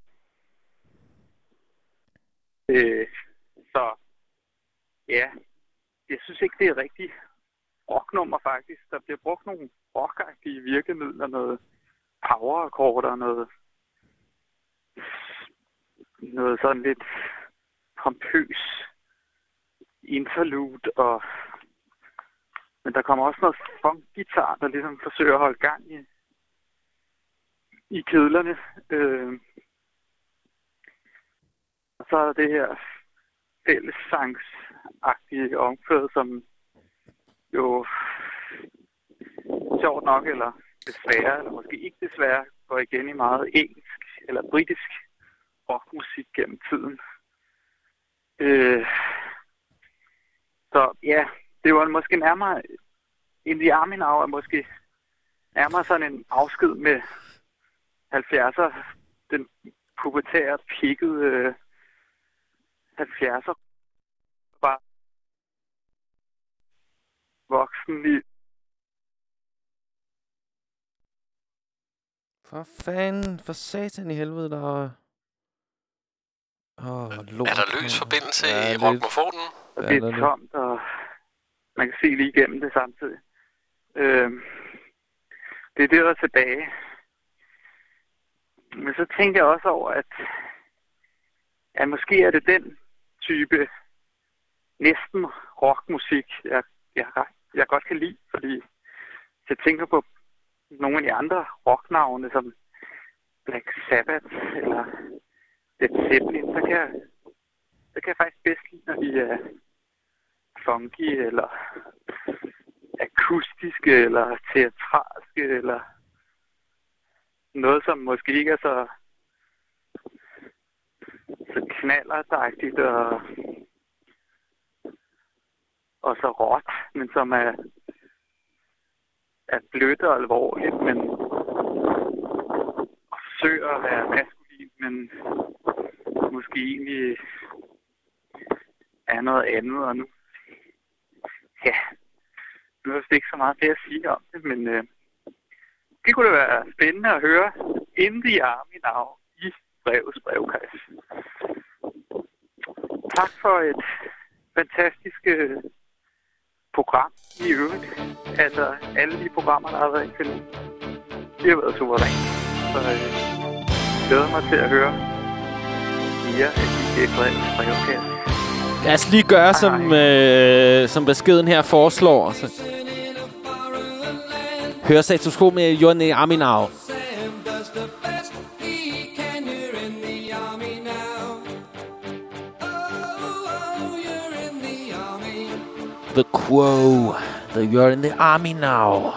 [SPEAKER 11] Øh, så ja, jeg synes ikke, det er rigtigt rocknummer faktisk. Der bliver brugt nogle rockagtige virkemidler, noget powerakkorder, noget, noget sådan lidt pompøs interlude, og men der kommer også noget funk-guitar, der ligesom forsøger at holde gang i, i kedlerne. Øh, og så er der det her fællessangsagtige omkvæd, som jo sjovt nok, eller desværre, eller måske ikke desværre, går igen i meget engelsk eller britisk rockmusik gennem tiden. Øh, så ja, det var måske nærmere, In the Army Now er måske nærmere sådan en afsked med halvfjerdser, den pubertære, pikkede øh, halvfjerdser. Bare voksenliv.
[SPEAKER 2] For fanden, for satan i helvede, der er... Åh, lort.
[SPEAKER 3] Er der løs forbindelse
[SPEAKER 2] Ja,
[SPEAKER 3] i
[SPEAKER 2] lidt.
[SPEAKER 3] Rockmofonen?
[SPEAKER 11] Og
[SPEAKER 2] Ja,
[SPEAKER 11] det
[SPEAKER 2] der er
[SPEAKER 11] er
[SPEAKER 2] lidt.
[SPEAKER 11] tomt, og man kan se lige igennem det samtidig. Øh, det er det, der er tilbage. Men så tænker jeg også over, at, at måske er det den type næsten rockmusik, jeg, jeg, jeg godt kan lide. Fordi hvis jeg tænker på nogle af de andre rocknavne, som Black Sabbath eller Led Zeppelin, så kan jeg, så kan jeg faktisk bedst lide, når de er funky, eller akustiske, eller teatralske, eller noget, som måske ikke er så, så knallertagtigt og, og så råt, men som er, er blødt og alvorligt, men og forsøger at være maskulin, men måske egentlig er noget andet, og nu ja, nu er det ikke så meget det at sige om det, men øh, måske kunne det være spændende at høre In the Army Now i brevets brevkasse. Tak for et fantastisk øh, program i øvrigt. Altså alle de programmer, der har været indtil nu. Det har været suverænt. Så øh, glæder mig til at høre mere af de brevets brevkasse.
[SPEAKER 2] Lad os lige gøre, som, øh, som beskeden her foreslår. Så hør Status Quo med You're in the Army Now. The Quo. The You're in the Army Now.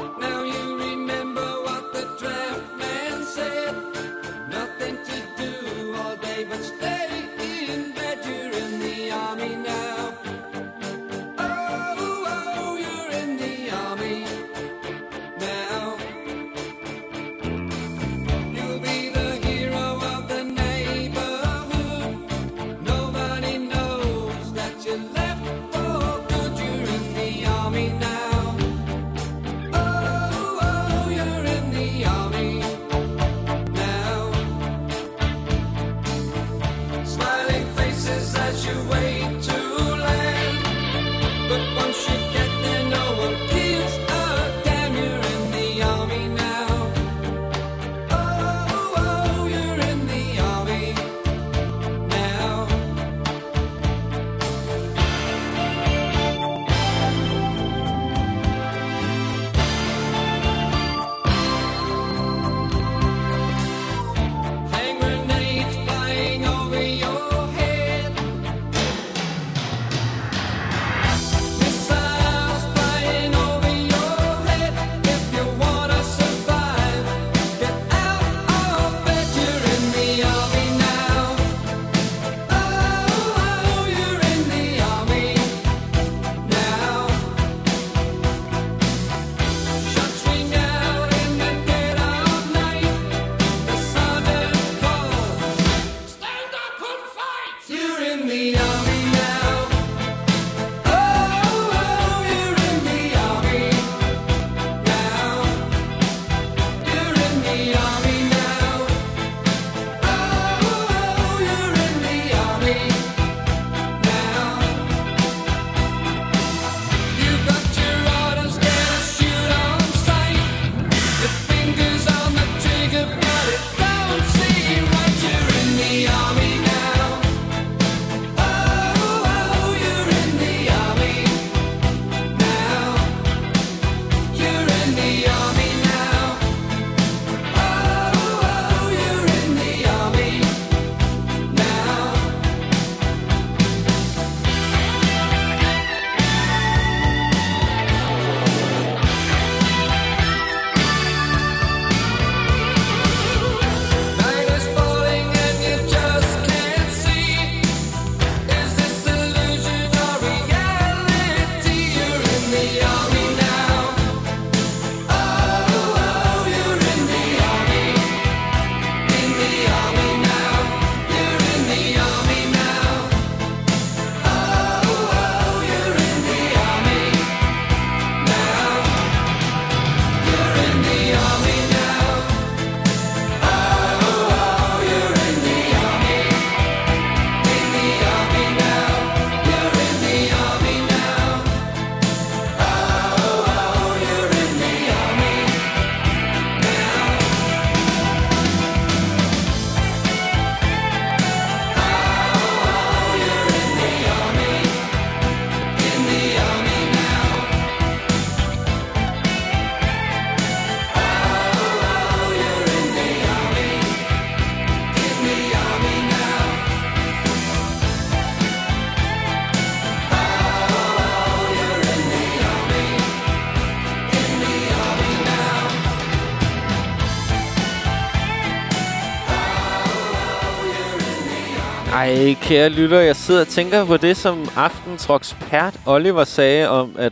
[SPEAKER 2] Ej, kære lytter, jeg sidder og tænker på det, som aftens rockspert Oliver sagde om, at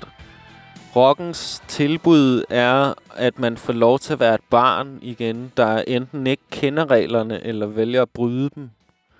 [SPEAKER 2] rockens tilbud er, at man får lov til at være et barn igen, der enten ikke kender reglerne, eller vælger at bryde dem.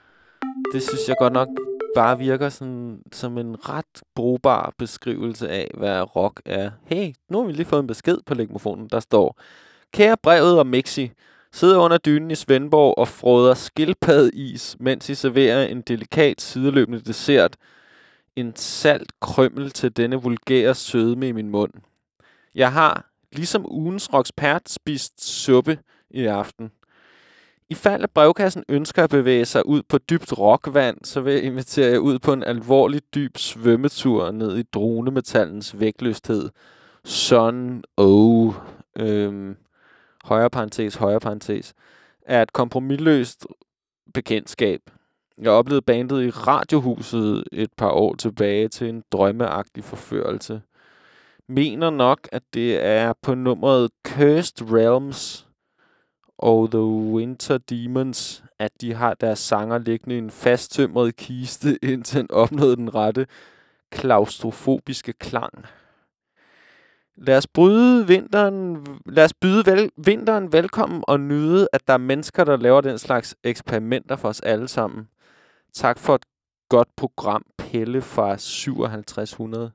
[SPEAKER 2] Det synes jeg godt nok bare virker sådan, som en ret brugbar beskrivelse af, hvad rock er. Hey, nu har vi lige fået en besked på legmofonen, der står: Kære brevet og Mixi, sidder under dynen i Svendborg og fråder skildpaddeis, mens I serverer en delikat sideløbende dessert. En salt krømmel til denne vulgære sødme i min mund. Jeg har, ligesom ugens rockspert, spist suppe i aften. I fald af brevkassen ønsker at bevæge sig ud på dybt rockvand, så vil jeg invitere jer ud på en alvorlig dyb svømmetur ned i dronemetallens vægtløshed. Sun O, øhm, højre parentes, højre parentes, er et kompromisløst bekendtskab. Jeg oplevede bandet i Radiohuset et par år tilbage til en drømmeagtig forførelse. Mener nok, at det er på nummeret Cursed Realms og The Winter Demons, at de har deres sanger liggende i en fasttømret kiste, indtil han opnåede den rette klaustrofobiske klang. Lad os bryde vinteren, lad os byde vel, vinteren velkommen og nyde, at der er mennesker, der laver den slags eksperimenter for os alle sammen. Tak for et godt program, Pelle fra syvoghalvtreds hundrede.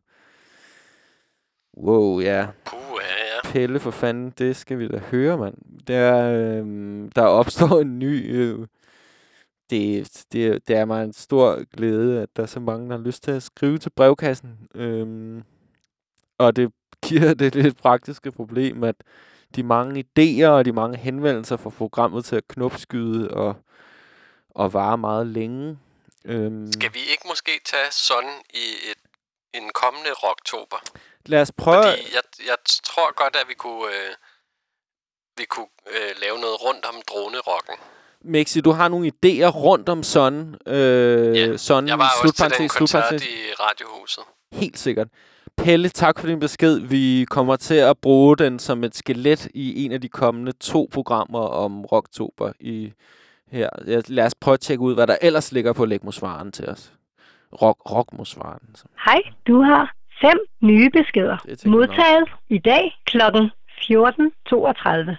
[SPEAKER 2] Wow, ja.
[SPEAKER 3] Puh, ja, ja.
[SPEAKER 2] Pelle for fanden, det skal vi da høre, mand. Der, øh, der opstår en ny... Øh, det, det, det er mig en stor glæde, at der er så mange, der har lyst til at skrive til brevkassen. Øh, og det giver det lidt praktiske problem, at de mange idéer og de mange henvendelser får programmet til at knopskyde og, og vare meget længe. Øh,
[SPEAKER 3] Skal vi ikke måske tage sådan i et, en kommende rocktober?
[SPEAKER 2] Lad os prøve...
[SPEAKER 3] Fordi jeg, jeg tror godt, at vi kunne, øh, vi kunne øh, lave noget rundt om dronerocken.
[SPEAKER 2] Mixi, du har nogle idéer rundt om sådan. Øh,
[SPEAKER 3] Ja,
[SPEAKER 2] sådan
[SPEAKER 3] jeg var også til den koncert
[SPEAKER 2] slutparentes.
[SPEAKER 3] i Radiohuset.
[SPEAKER 2] Helt sikkert. Pelle, tak for din besked. Vi kommer til at bruge den som et skelet i en af de kommende to programmer om Rocktober i her. Lad os prøve at tjekke ud, hvad der ellers ligger på lægmosvaren til os. Rock, rockmosvaren.
[SPEAKER 10] Hej, du har fem nye beskeder.
[SPEAKER 2] Det er
[SPEAKER 10] Modtaget i dag klokken fjorten toogtredive.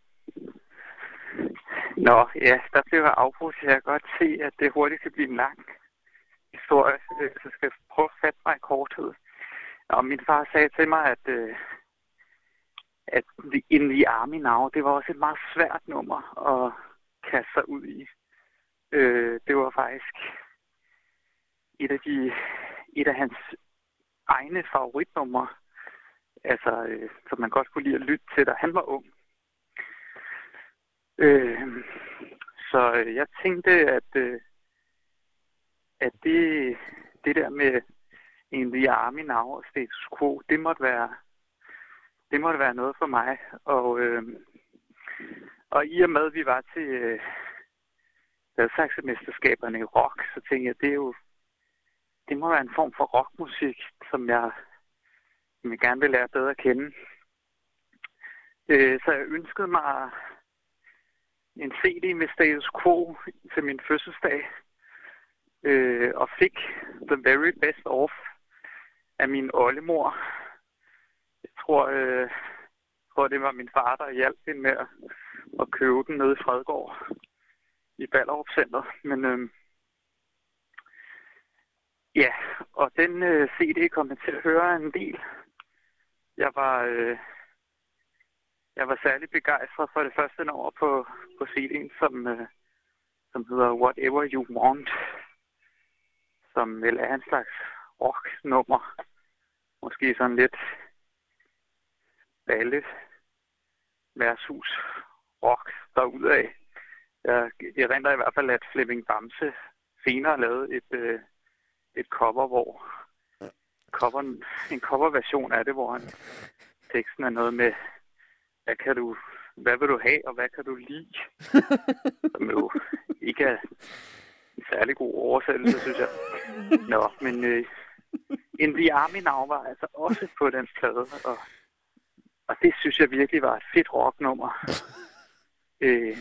[SPEAKER 11] Nå, ja, der blev jeg afbrudt. Jeg kan godt se, at det hurtigt kan blive en lang historie, så skal jeg prøve at fatte mig i korthed. Og min far sagde til mig, at, øh, at In the Army Now, det var også et meget svært nummer at kaste sig ud i. Øh, det var faktisk et af, de, et af hans egne favoritnumre, altså, øh, som man godt kunne lide at lytte til, da han var ung. Øh, så øh, jeg tænkte, at, øh, at det, det der med In the Army Now og Status Quo, det måtte være, det måtte være noget for mig. Og, øh, og i og med, at vi var til øh, Gladsaxe-mesterskaberne i rock, så tænkte jeg, det er jo, det må være en form for rockmusik, som jeg, som jeg gerne vil lære bedre at kende. Øh, så jeg ønskede mig en C D med Status Quo til min fødselsdag, øh, og fik The Very Best Of af min oldemor. Jeg tror, øh, jeg tror, det var min far, der hjalp hende med at, at købe den nede i Fredgård i Ballerup Center. Men øh, ja, og den øh, C D kom jeg til at høre en del. Jeg var... Øh, Jeg var særlig begejstret for det første nummer på, på C D'en, som, øh, som hedder Whatever You Want, som vel er en slags rock-nummer. Måske sådan lidt balle versus rock derudad. Jeg erindrer i hvert fald, at Flemming Bamse senere lavede et, øh, et cover, hvor cover, en coverversion af det, hvor han, teksten er noget med Hvad kan du, hvad vil du have, og hvad kan du lide? Som jo ikke er en særlig god oversættelse, synes jeg. Nå, men øh, In the Army Now var altså også på den plade, og, og det synes jeg virkelig var et fedt rocknummer. Øh,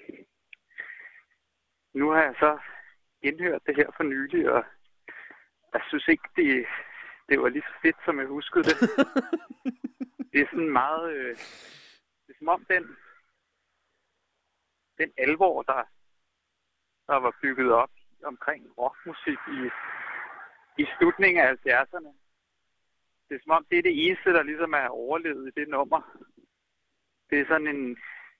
[SPEAKER 11] nu har jeg så indhørt det her for nylig, og jeg synes ikke, det, det var lige så fedt, som jeg huskede det. Det er sådan meget... Øh, Det er som om den, den alvor, der, der var bygget op omkring rockmusik i, i slutningen af halvfjerdserne. Det er som om, det er det eneste, der ligesom er overlevet i det nummer. det er sådan en,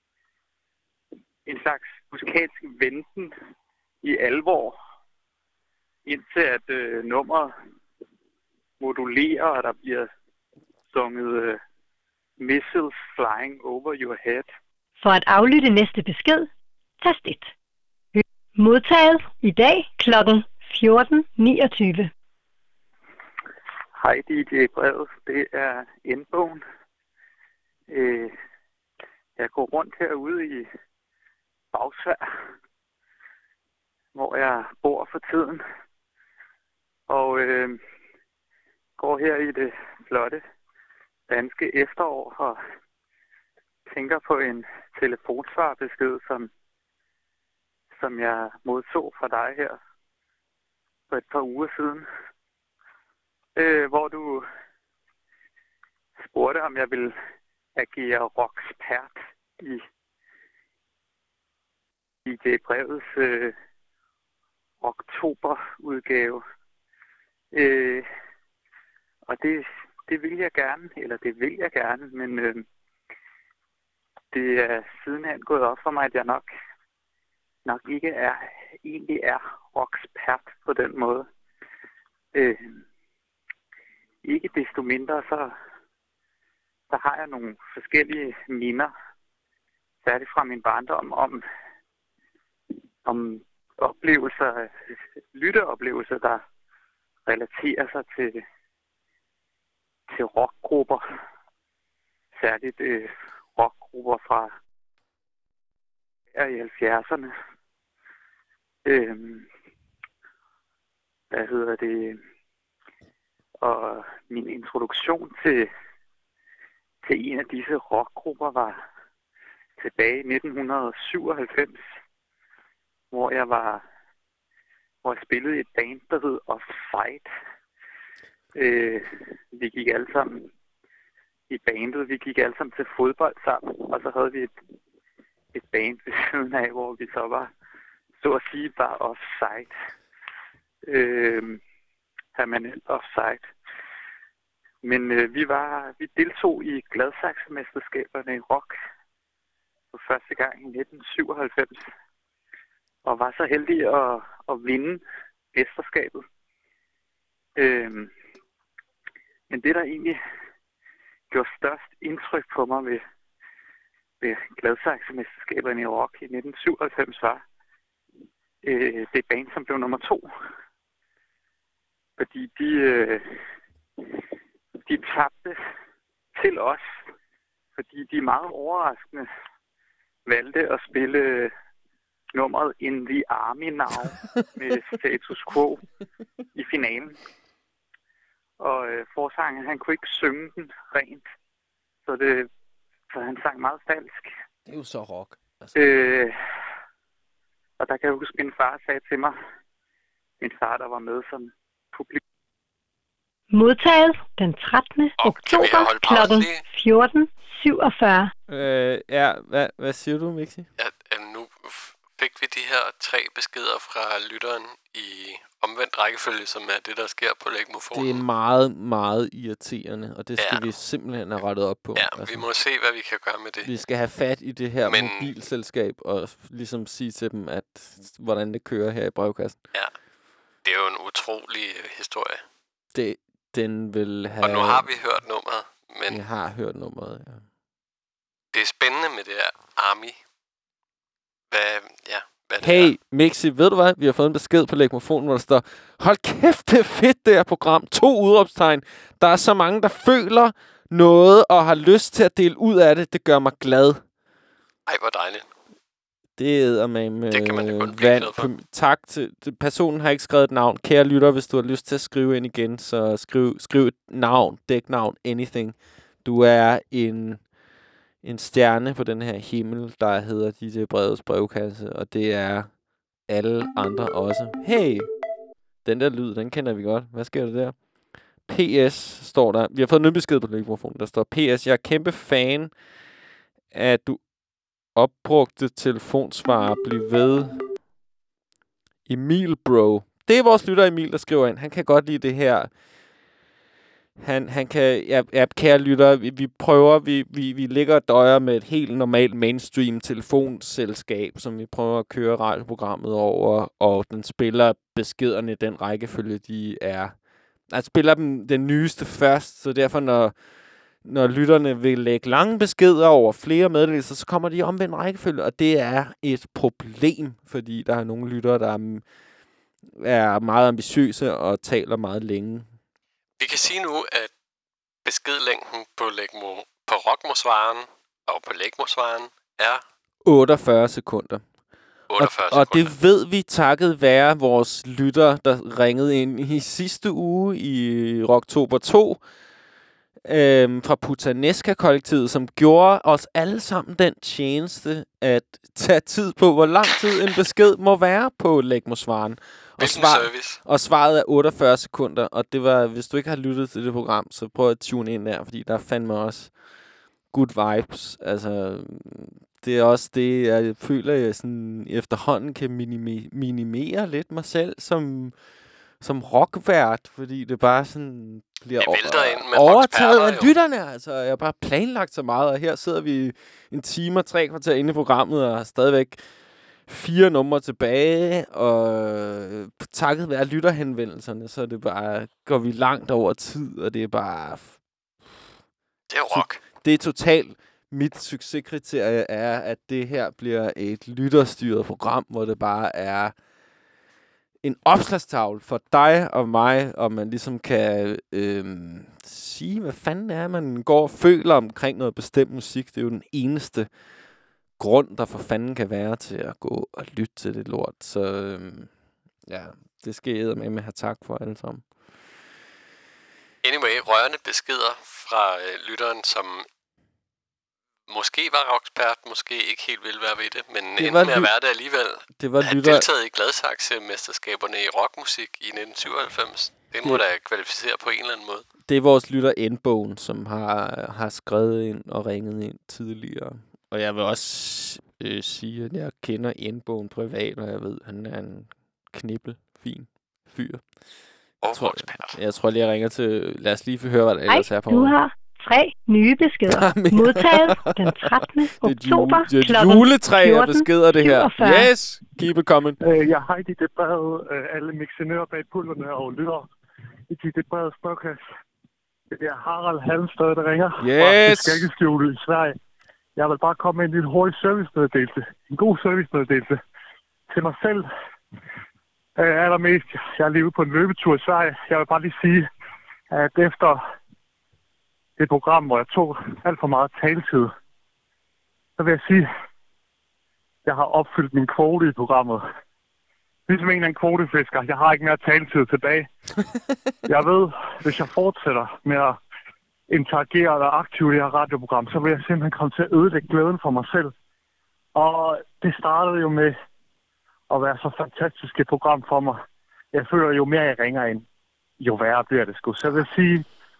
[SPEAKER 11] en slags musikalsk venten i alvor, indtil at øh, nummeret modulerer, og der bliver sunget øh, Missiles Flying Over Your Head.
[SPEAKER 10] For at aflytte næste besked, tast et. Modtaget i dag klokken fjorten niogtyve.
[SPEAKER 11] Hej, D J Brevet. Det er Endbogen. Øh, jeg går rundt herude i Bagsvær, hvor jeg bor for tiden. Og øh, går her i det flotte danske efterår og tænker på en telefonsvarbesked, som, som jeg modtog fra dig her for et par uger siden. Øh, hvor du spurgte, om jeg ville agere rockspert i D J Brevets øh, oktoberudgave. Øh, og det, det vil jeg gerne, eller det vil jeg gerne, men øh, det er sidenhen gået op for mig, at jeg nok, nok ikke er, egentlig er rockspert på den måde. Øh, ikke desto mindre, så der har jeg nogle forskellige minder, særligt fra min barndom, om, om oplevelser, lytteoplevelser, der relaterer sig til, til rockgrupper. Særligt øh, rockgrupper fra i halvfjerdserne. Øh, hvad hedder det? Og min introduktion til, til en af disse rockgrupper var tilbage i nitten syvoghalvfems, hvor jeg var, hvor jeg spillede i et band, der hed Offside. Øh, vi gik alle sammen i bandet, vi gik alle sammen til fodbold sammen, og så havde vi et, et band ved siden af, hvor vi så var, så at sige, bare offside. Øh, permanent offside. Men øh, vi var, vi deltog i Gladsaxe-mesterskaberne i rock for første gang i nitten syvoghalvfems, og var så heldig at, at vinde mesterskabet. Øh, men det, der egentlig gjorde størst indtryk på mig ved, ved Gladsaxe-mesterskaberne i rock i nitten syvoghalvfems, var øh, det band, som blev nummer to. Fordi de, øh, de tabte til os, fordi de meget overraskende valgte at spille nummeret In the Army Now med Status Quo i finalen. Og øh, forsangeren, han kunne ikke synge den rent, så, det, så han sang meget falsk.
[SPEAKER 2] Det er jo så rock. Altså.
[SPEAKER 11] Øh, og der kan jeg huske, min far sagde til mig, min far, der var med som publikum.
[SPEAKER 10] Modtaget den trettende oktober klokken fjorten syvogfyrre.
[SPEAKER 2] Øh, ja, hvad, hvad siger du, Mixi?
[SPEAKER 3] Ja, nu fik vi de her tre beskeder fra lytteren i omvendt rækkefølge, som er det, der sker på Legmofonen.
[SPEAKER 2] Det er meget, meget irriterende, og det skal ja. vi simpelthen have rettet op på.
[SPEAKER 3] Ja,
[SPEAKER 2] altså.
[SPEAKER 3] Vi må se, hvad vi kan gøre med det.
[SPEAKER 2] Vi skal have fat i det her
[SPEAKER 3] Men...
[SPEAKER 2] mobilselskab, og ligesom sige til dem, at hvordan det kører her i brevkassen.
[SPEAKER 3] Ja, det er jo en utrolig historie.
[SPEAKER 2] Det, den vil have...
[SPEAKER 3] Og nu har vi hørt nummeret, men...
[SPEAKER 2] Vi har hørt nummeret, ja.
[SPEAKER 3] Det er spændende med det her Army. Hvad, ja, hvad det
[SPEAKER 2] Hey,
[SPEAKER 3] er.
[SPEAKER 2] Mixi, ved du hvad? Vi har fået en besked på Legmofonen, hvor der står, hold kæft, det er fedt, det her program. To udråbstegn. Der er så mange, der føler noget og har lyst til at dele ud af det. Det gør mig glad.
[SPEAKER 3] Ej, hvor dejligt.
[SPEAKER 2] Det er med
[SPEAKER 3] det kan man jo kun blive glad for.
[SPEAKER 2] Tak til... Personen har ikke skrevet et navn. Kære lytter, hvis du har lyst til at skrive ind igen, så skriv, skriv et navn, dæknavn, anything. Du er en... en stjerne på den her himmel, der hedder D J Brevets brevkasse, og det er alle andre også. Hey! Den der lyd, den kender vi godt. Hvad sker der der? P S står der. Vi har fået en ny besked på mikrofonen. Der står P S. Jeg er kæmpe fan af, at du opbrugte telefonsvarer. Bliv ved. Emil, bro. Det er vores lytter Emil, der skriver ind. Han kan godt lide det her Han, han kan, ja, ja, kære lytter, vi, vi prøver, vi, vi, vi ligger og døjer med et helt normalt mainstream telefonselskab, som vi prøver at køre radioprogrammet over, og den spiller beskederne i den rækkefølge, de er. Jeg spiller dem den nyeste først, så derfor, når, når lytterne vil lægge lange beskeder over flere meddelelser, så kommer de i omvendt rækkefølge, og det er et problem, fordi der er nogle lyttere, der er, er meget ambitiøse og taler meget længe.
[SPEAKER 3] Vi kan sige nu, at beskedlængden på, Lægmo- på Rockmosvaren og på Lægmosvaren er
[SPEAKER 2] otteogfyrre sekunder.
[SPEAKER 3] otteogfyrre
[SPEAKER 2] og, og
[SPEAKER 3] sekunder.
[SPEAKER 2] det ved vi takket være vores lytter, der ringede ind i sidste uge i Rocktober to øhm, fra Putanesca-kollektivet, som gjorde os alle sammen den tjeneste at tage tid på, hvor lang tid en besked må være på Lægmosvaren. Og, svar, og svaret er otteogfyrre sekunder, og det var, hvis du ikke har lyttet til det program, så prøv at tune ind der, fordi der er fandme også good vibes. Altså, det er også det, jeg føler, jeg sådan efterhånden kan minime, minimere lidt mig selv som, som rockvært, fordi det bare sådan bliver over, overtaget af lytterne. Altså, jeg har bare planlagt så meget, og her sidder vi en time og tre kvarter inde i programmet, og har stadigvæk fire numre tilbage, og takket være lytterhenvendelserne, så det bare, går vi langt over tid, og det er bare...
[SPEAKER 3] Det er rock.
[SPEAKER 2] Det er totalt... Mit succeskriterie er, at det her bliver et lytterstyret program, hvor det bare er en opslagstavle for dig og mig, og man ligesom kan øhm, sige, hvad fanden er, man går og føler omkring noget bestemt musik. Det er jo den eneste grund, der for fanden kan være til at gå og lytte til det lort. Så øhm, ja, det skal jeg med med have tak for alle sammen.
[SPEAKER 3] Anyway, rørende beskeder fra øh, lytteren, som måske var rockspert, måske ikke helt ville være ved det, men det endte med at være det alligevel.
[SPEAKER 2] Det var
[SPEAKER 3] lytter... deltaget i Gladsaxe-mesterskaberne i rockmusik i nitten syvoghalvfems. Det må da kvalificere på en eller anden måde.
[SPEAKER 2] Det er vores lytter Endbogen, som har, har skrevet ind og ringet ind tidligere. Og jeg vil også øh, sige, at jeg kender Endbogen privat, og jeg ved, at han er en knibbel, fin fyr.
[SPEAKER 3] Og
[SPEAKER 2] jeg, tror, jeg, jeg tror lige, jeg ringer til... Lad os lige få høre, hvad der ellers er på.
[SPEAKER 10] Du har tre nye beskeder. Modtaget den trettende oktober
[SPEAKER 2] det er et juletræ af beskeder, det her. Yes! Keep it coming.
[SPEAKER 12] Uh, jeg har i dit brev uh, alle mixenører bag pulverne og lytter i dit brev spørgkasse. Det er Harald Halmstad, der ringer.
[SPEAKER 2] Yes!
[SPEAKER 12] Fra Skæggeskjule i Sverige. Jeg vil bare komme med en lille hurtig servicemeddelelse. En god servicemeddelelse til mig selv. Uh, allermest, jeg er lige ude på en løbetur i Sverige. Jeg vil bare lige sige, at efter det program, hvor jeg tog alt for meget taletid, så vil jeg sige, at jeg har opfyldt min kvote i programmet. Ligesom en eller anden kvotefisker. Jeg har ikke mere taletid tilbage. Jeg ved, hvis jeg fortsætter med at interagere og aktivt i det her radioprogram, så vil jeg simpelthen komme til at ødelægge glæden for mig selv. Og det startede jo med at være så fantastisk et program for mig. Jeg føler, jo mere jeg ringer ind, jo værre bliver det sgu. Så jeg vil sige,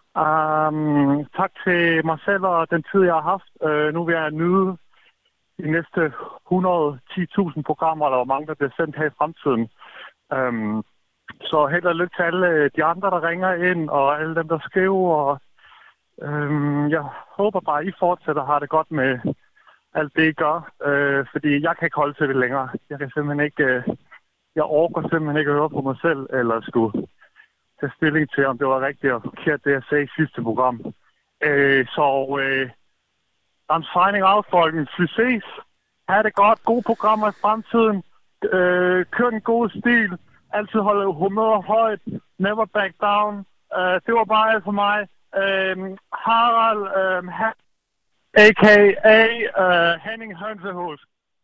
[SPEAKER 12] um, tak til mig selv og den tid, jeg har haft. Uh, nu vil jeg nyde de næste et hundrede og ti tusind programmer, eller hvor mange, der bliver sendt her i fremtiden. Um, så held og lykke til alle de andre, der ringer ind, og alle dem, der skriver. Og, um, jeg håber bare, at I fortsætter og har det godt med alt det, I gør. Uh, fordi jeg kan ikke holde til det længere. Jeg kan simpelthen ikke... Uh, jeg orker simpelthen ikke at høre på mig selv, eller skulle tage stilling til, om det var rigtigt og forkert, det jeg sagde i sidste program. Uh, så... Uh, I'm signing out, folkens. Vi ses. Ha' det godt. Gode programmer i fremtiden. Øh, kør den gode stil. Altid holde humøret højt. Never back down. Øh, det var bare alt for mig. Øh, Harald, øh, ha- a k a. Øh, Henning Hønsehus.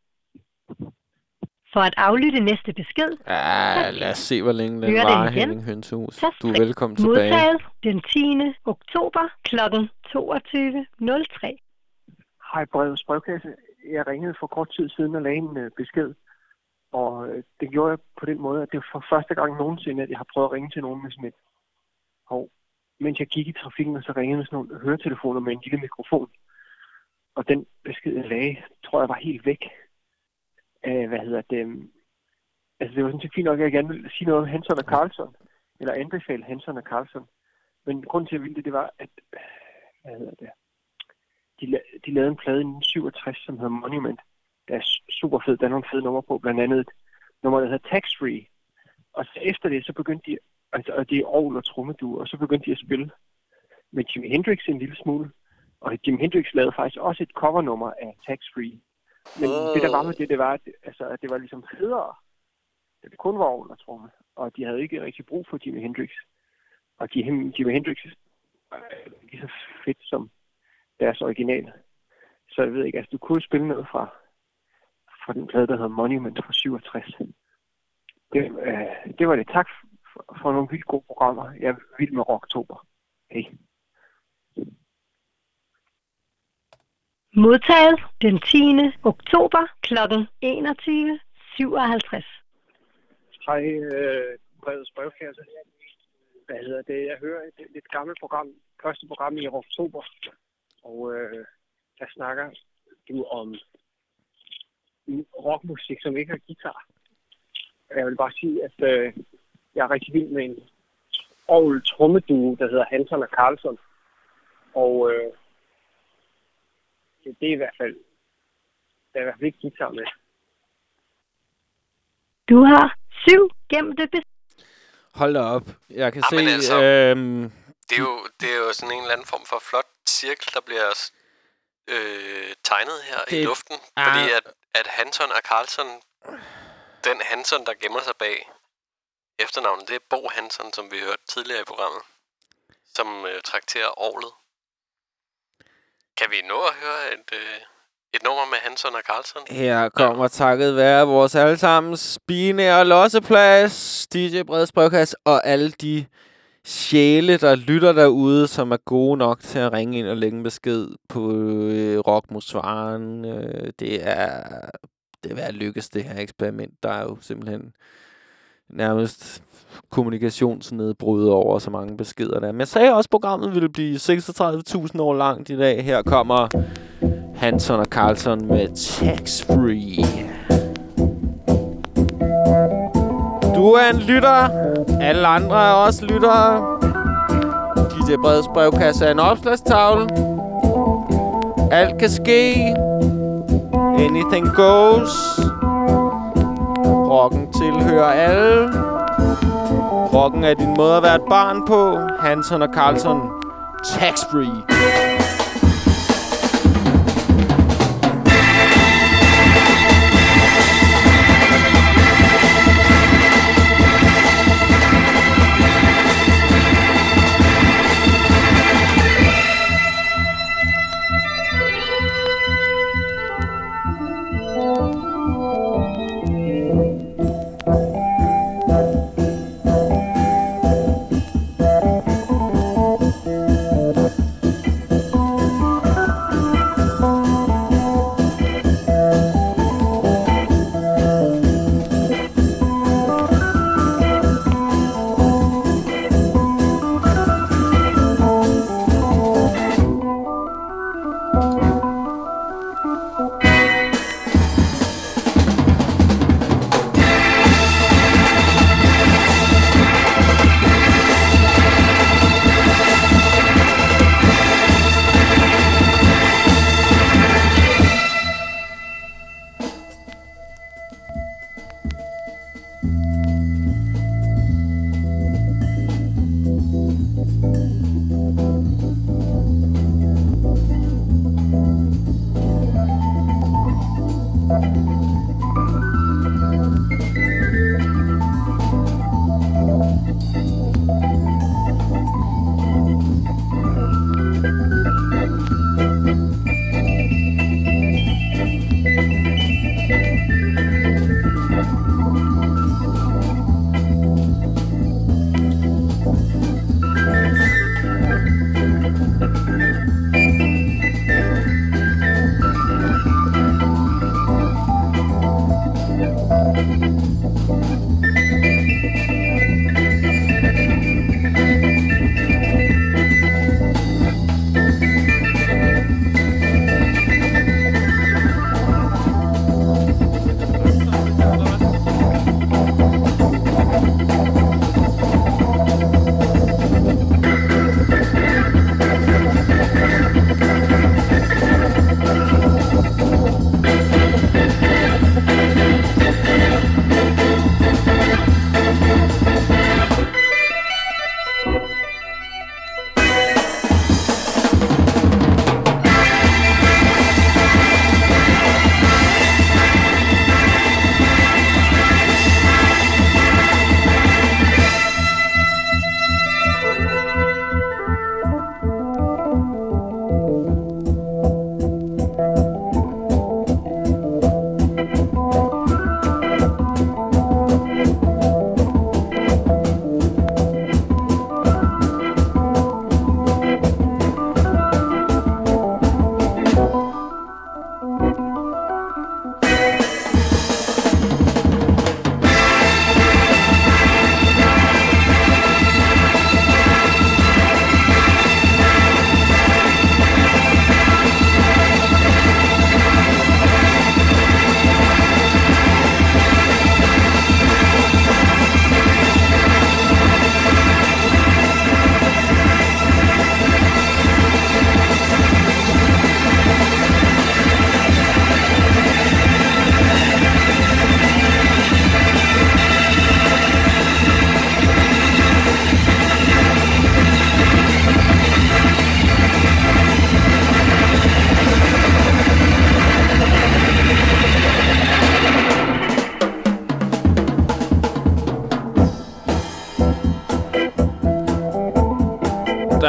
[SPEAKER 10] For at aflytte næste besked...
[SPEAKER 2] Ja, lad os se, hvor længe den var, Henning Hønsehus. Du er velkommen tilbage.
[SPEAKER 10] Modtaget den tiende oktober klokken toogtyve nul tre.
[SPEAKER 13] Hej, brevets brevkasse. Jeg ringede for kort tid siden og lagde en øh, besked, og øh, det gjorde jeg på den måde, at det var for første gang nogensinde, at jeg har prøvet at ringe til nogen med sådan et. Og mens jeg gik i trafikken, og så ringede med sådan nogle høretelefoner med en lille mikrofon. Og den besked, jeg lagde, tror jeg var helt væk. Æh, hvad hedder det? Altså, det var sådan set fint nok, at jeg gerne ville sige noget om Hanson og Carlson, eller anbefale Hanson og Carlson. Men grunden til, at jeg ville det, det var, at hvad hedder det? De, la- de lavede en plade i nitten syvogtres, som hedder Monument. Der er super fed. Der er nogle fede numre på, blandt andet et nummer, der hedder Tax Free. Og så efter det, så begyndte de, altså, og det er orgel og trommeduer, og så begyndte de at spille med Jimi Hendrix en lille smule. Og Jimi Hendrix lavede faktisk også et covernummer af Tax Free. Men oh. det der var med det, det var, at, altså, at det var ligesom federe. Det kun var orgel og tromme. Og de havde ikke rigtig brug for Jimi Hendrix. Og Jimi, Jimi Hendrix er lige så fedt som deres original. Så jeg ved ikke, altså du kunne spille noget fra, fra den plade, der hedder Monument fra syvogtres. Det, øh, det var det. Tak for, for nogle vildt gode programmer. Jeg er vild med Rocktober. Hej.
[SPEAKER 10] Modtaget den tiende oktober klokken enogtyve syvoghalvtreds.
[SPEAKER 13] Hej, øh, brevets brevkasse. Hvad hedder det? Jeg hører et lidt gammelt program, første program i Rocktober, og øh, der snakker du om rockmusik, som ikke har guitar. Jeg vil bare sige, at øh, jeg er rigtig vild med en orgel trommeduo, der hedder Hanson og Carlson. Og øh, det, det er i hvert fald, der er i hvert fald ikke guitar med.
[SPEAKER 10] Du har syv gemte beskeder.
[SPEAKER 2] Hold da op. Jeg kan
[SPEAKER 3] Jamen
[SPEAKER 2] se...
[SPEAKER 3] altså,
[SPEAKER 2] øhm,
[SPEAKER 3] Det er, jo, det er jo sådan en eller anden form for flot cirkel, der bliver øh, tegnet her det, i luften. Ah. Fordi at, at Hanson og Carlson, den Hanson, der gemmer sig bag efternavnet, det er Bo Hanson, som vi hørte tidligere i programmet, som øh, trakterer orglet. Kan vi nå at høre et, øh, et nummer med Hanson og Carlson?
[SPEAKER 2] Her kommer takket være vores allesammens binære losseplads, D J Breds brevkasse og alle de sjæle, der lytter derude, som er gode nok til at ringe ind og lægge en besked på øh, Rockmusvaren. Øh, det er det er ved at lykkes, det her eksperiment. Der er jo simpelthen nærmest kommunikationsnedbrud over så mange beskeder der. Men jeg sagde også, at programmet ville blive seksogtredive tusind år langt i dag. Her kommer Hanson og Carlson med Tax Free. Du er en lytter. Alle andre er også lyttere. D J Breds brevkasse er en opslagstavle. Alt kan ske. Anything goes. Rocken tilhører alle. Rocken er din måde at være et barn på. Hanson og Carlson. Tax Free.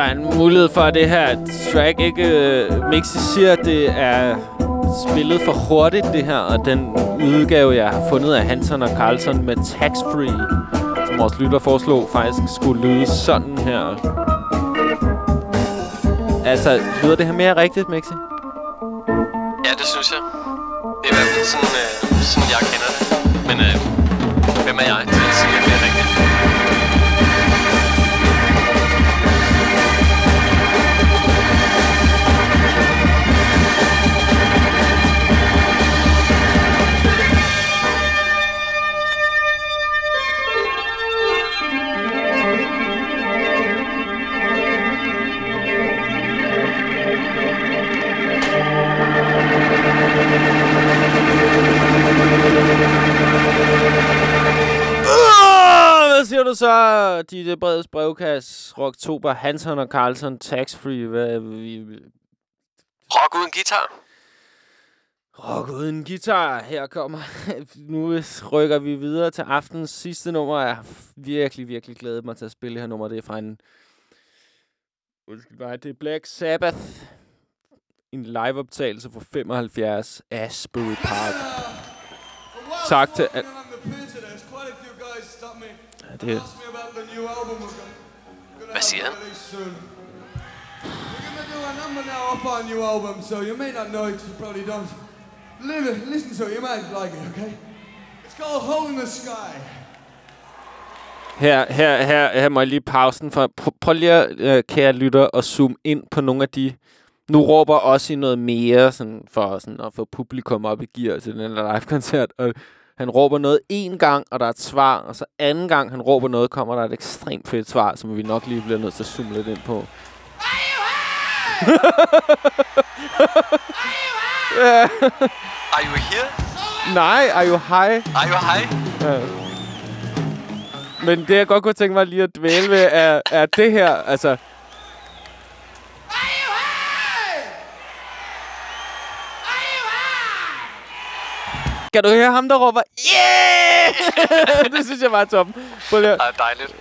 [SPEAKER 2] der er en mulighed for, at det her track ikke... Uh, Mixi siger, at det er spillet for hurtigt, det her. Og den udgave, jeg har fundet af Hanson og Carlson med Tax Free, som vores lytter foreslog, faktisk skulle lyde sådan her. Altså, lyder det her mere rigtigt, Mixi?
[SPEAKER 3] Ja, det synes jeg. Det er i hvert fald sådan, øh, sådan jeg kender det. Men øh, hvem er jeg til at sige, at det er rigtigt?
[SPEAKER 2] Hvad siger du så, D J Breds brevkasse, Rocktober, Hanson og Carlson, Tax Free? Hvad vi...
[SPEAKER 3] Rock uden guitar.
[SPEAKER 2] Rock uden guitar. Her kommer... Nu rykker vi videre til aftens sidste nummer. Jeg har virkelig, virkelig glædet mig til at spille det her nummer. Det er fra en... Undskyld mig, det er Black Sabbath. En liveoptagelse fra femoghalvfjerds, Asbury Park. Tak til... Al- ja, det...
[SPEAKER 3] Hvad siger han?
[SPEAKER 14] A number now off our new album, so you may not know it, you probably don't. Live, listen to it, you might like it, okay? It's called Hole in the Sky.
[SPEAKER 2] Her, her, her, her må jeg lige pausen for. Pr- prøv lige, øh, kære lytter, at zoome ind på nogle af de... Nu råber også i noget mere, sådan, for sådan, at få publikum op i gear til den live-koncert. Og han råber noget en gang, og der er et svar. Og så anden gang, han råber noget, kommer der et ekstremt fedt svar, som vi nok lige bliver nødt til at zoome lidt ind på.
[SPEAKER 3] Are you here?
[SPEAKER 2] Nej, are you high?
[SPEAKER 3] Are you high?
[SPEAKER 2] Ja. Men det, jeg godt kunne tænke mig lige at dvæle ved, er, er det her, altså... Kan du høre ham, der råber, yeah! Det synes jeg var toppen. Prøv lige.
[SPEAKER 3] Det er dejligt.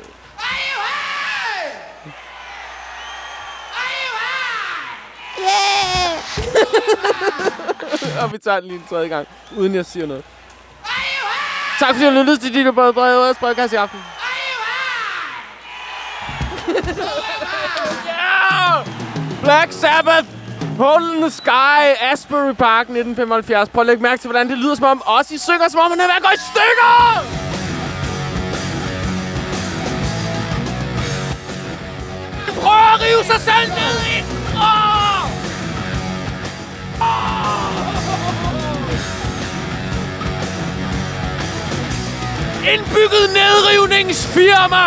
[SPEAKER 2] Yeah! Og vi tager den lige en tredje gang, uden jeg siger noget. Tak fordi du lyttede til dit brød brød brødkast i aften. Yeah! Black Sabbath, Hole in the Sky, Asbury Park, nitten femoghalvfjerds. Prøv at lægge mærke til, hvordan det lyder som om os I synger, som om man er ved at gå i stykker! Prøv at rive sig selv ned i! Oh! Oh! Indbygget nedrivningsfirma!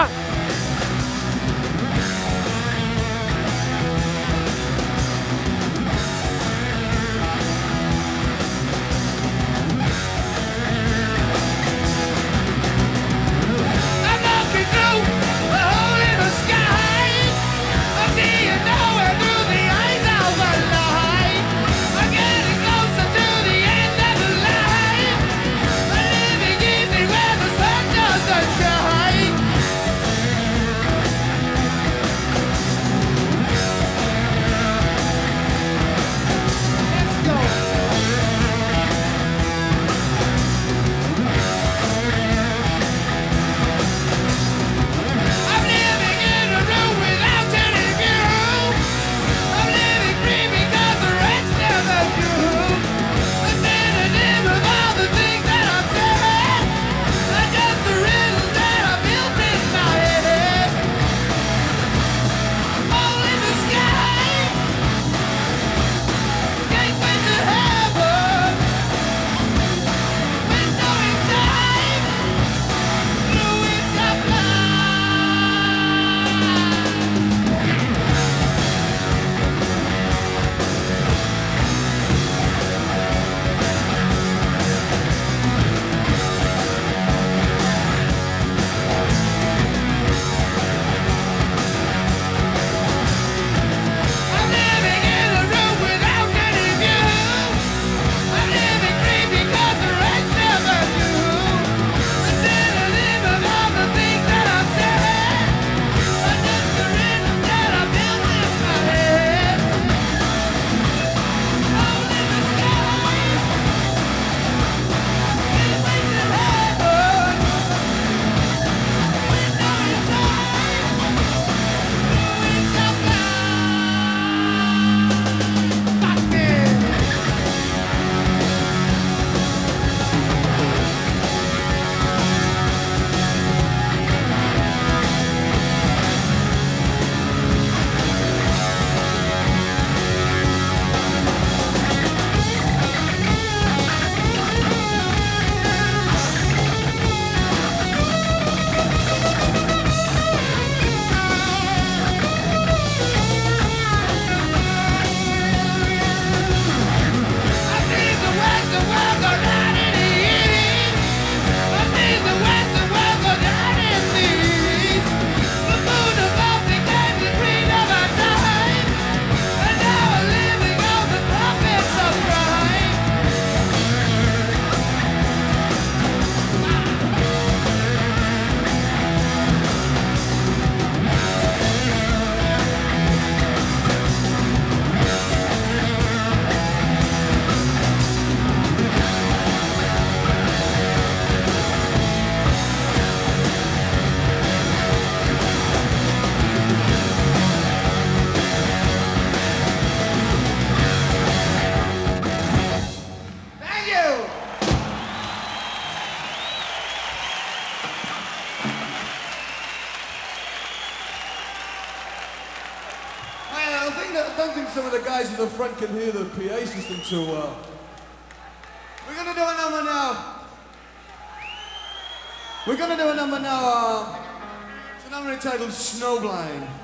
[SPEAKER 14] some of the guys in the front can hear the P A system too well. We're gonna do a number now. We're gonna do a number now. Uh, it's a number entitled Snowblind.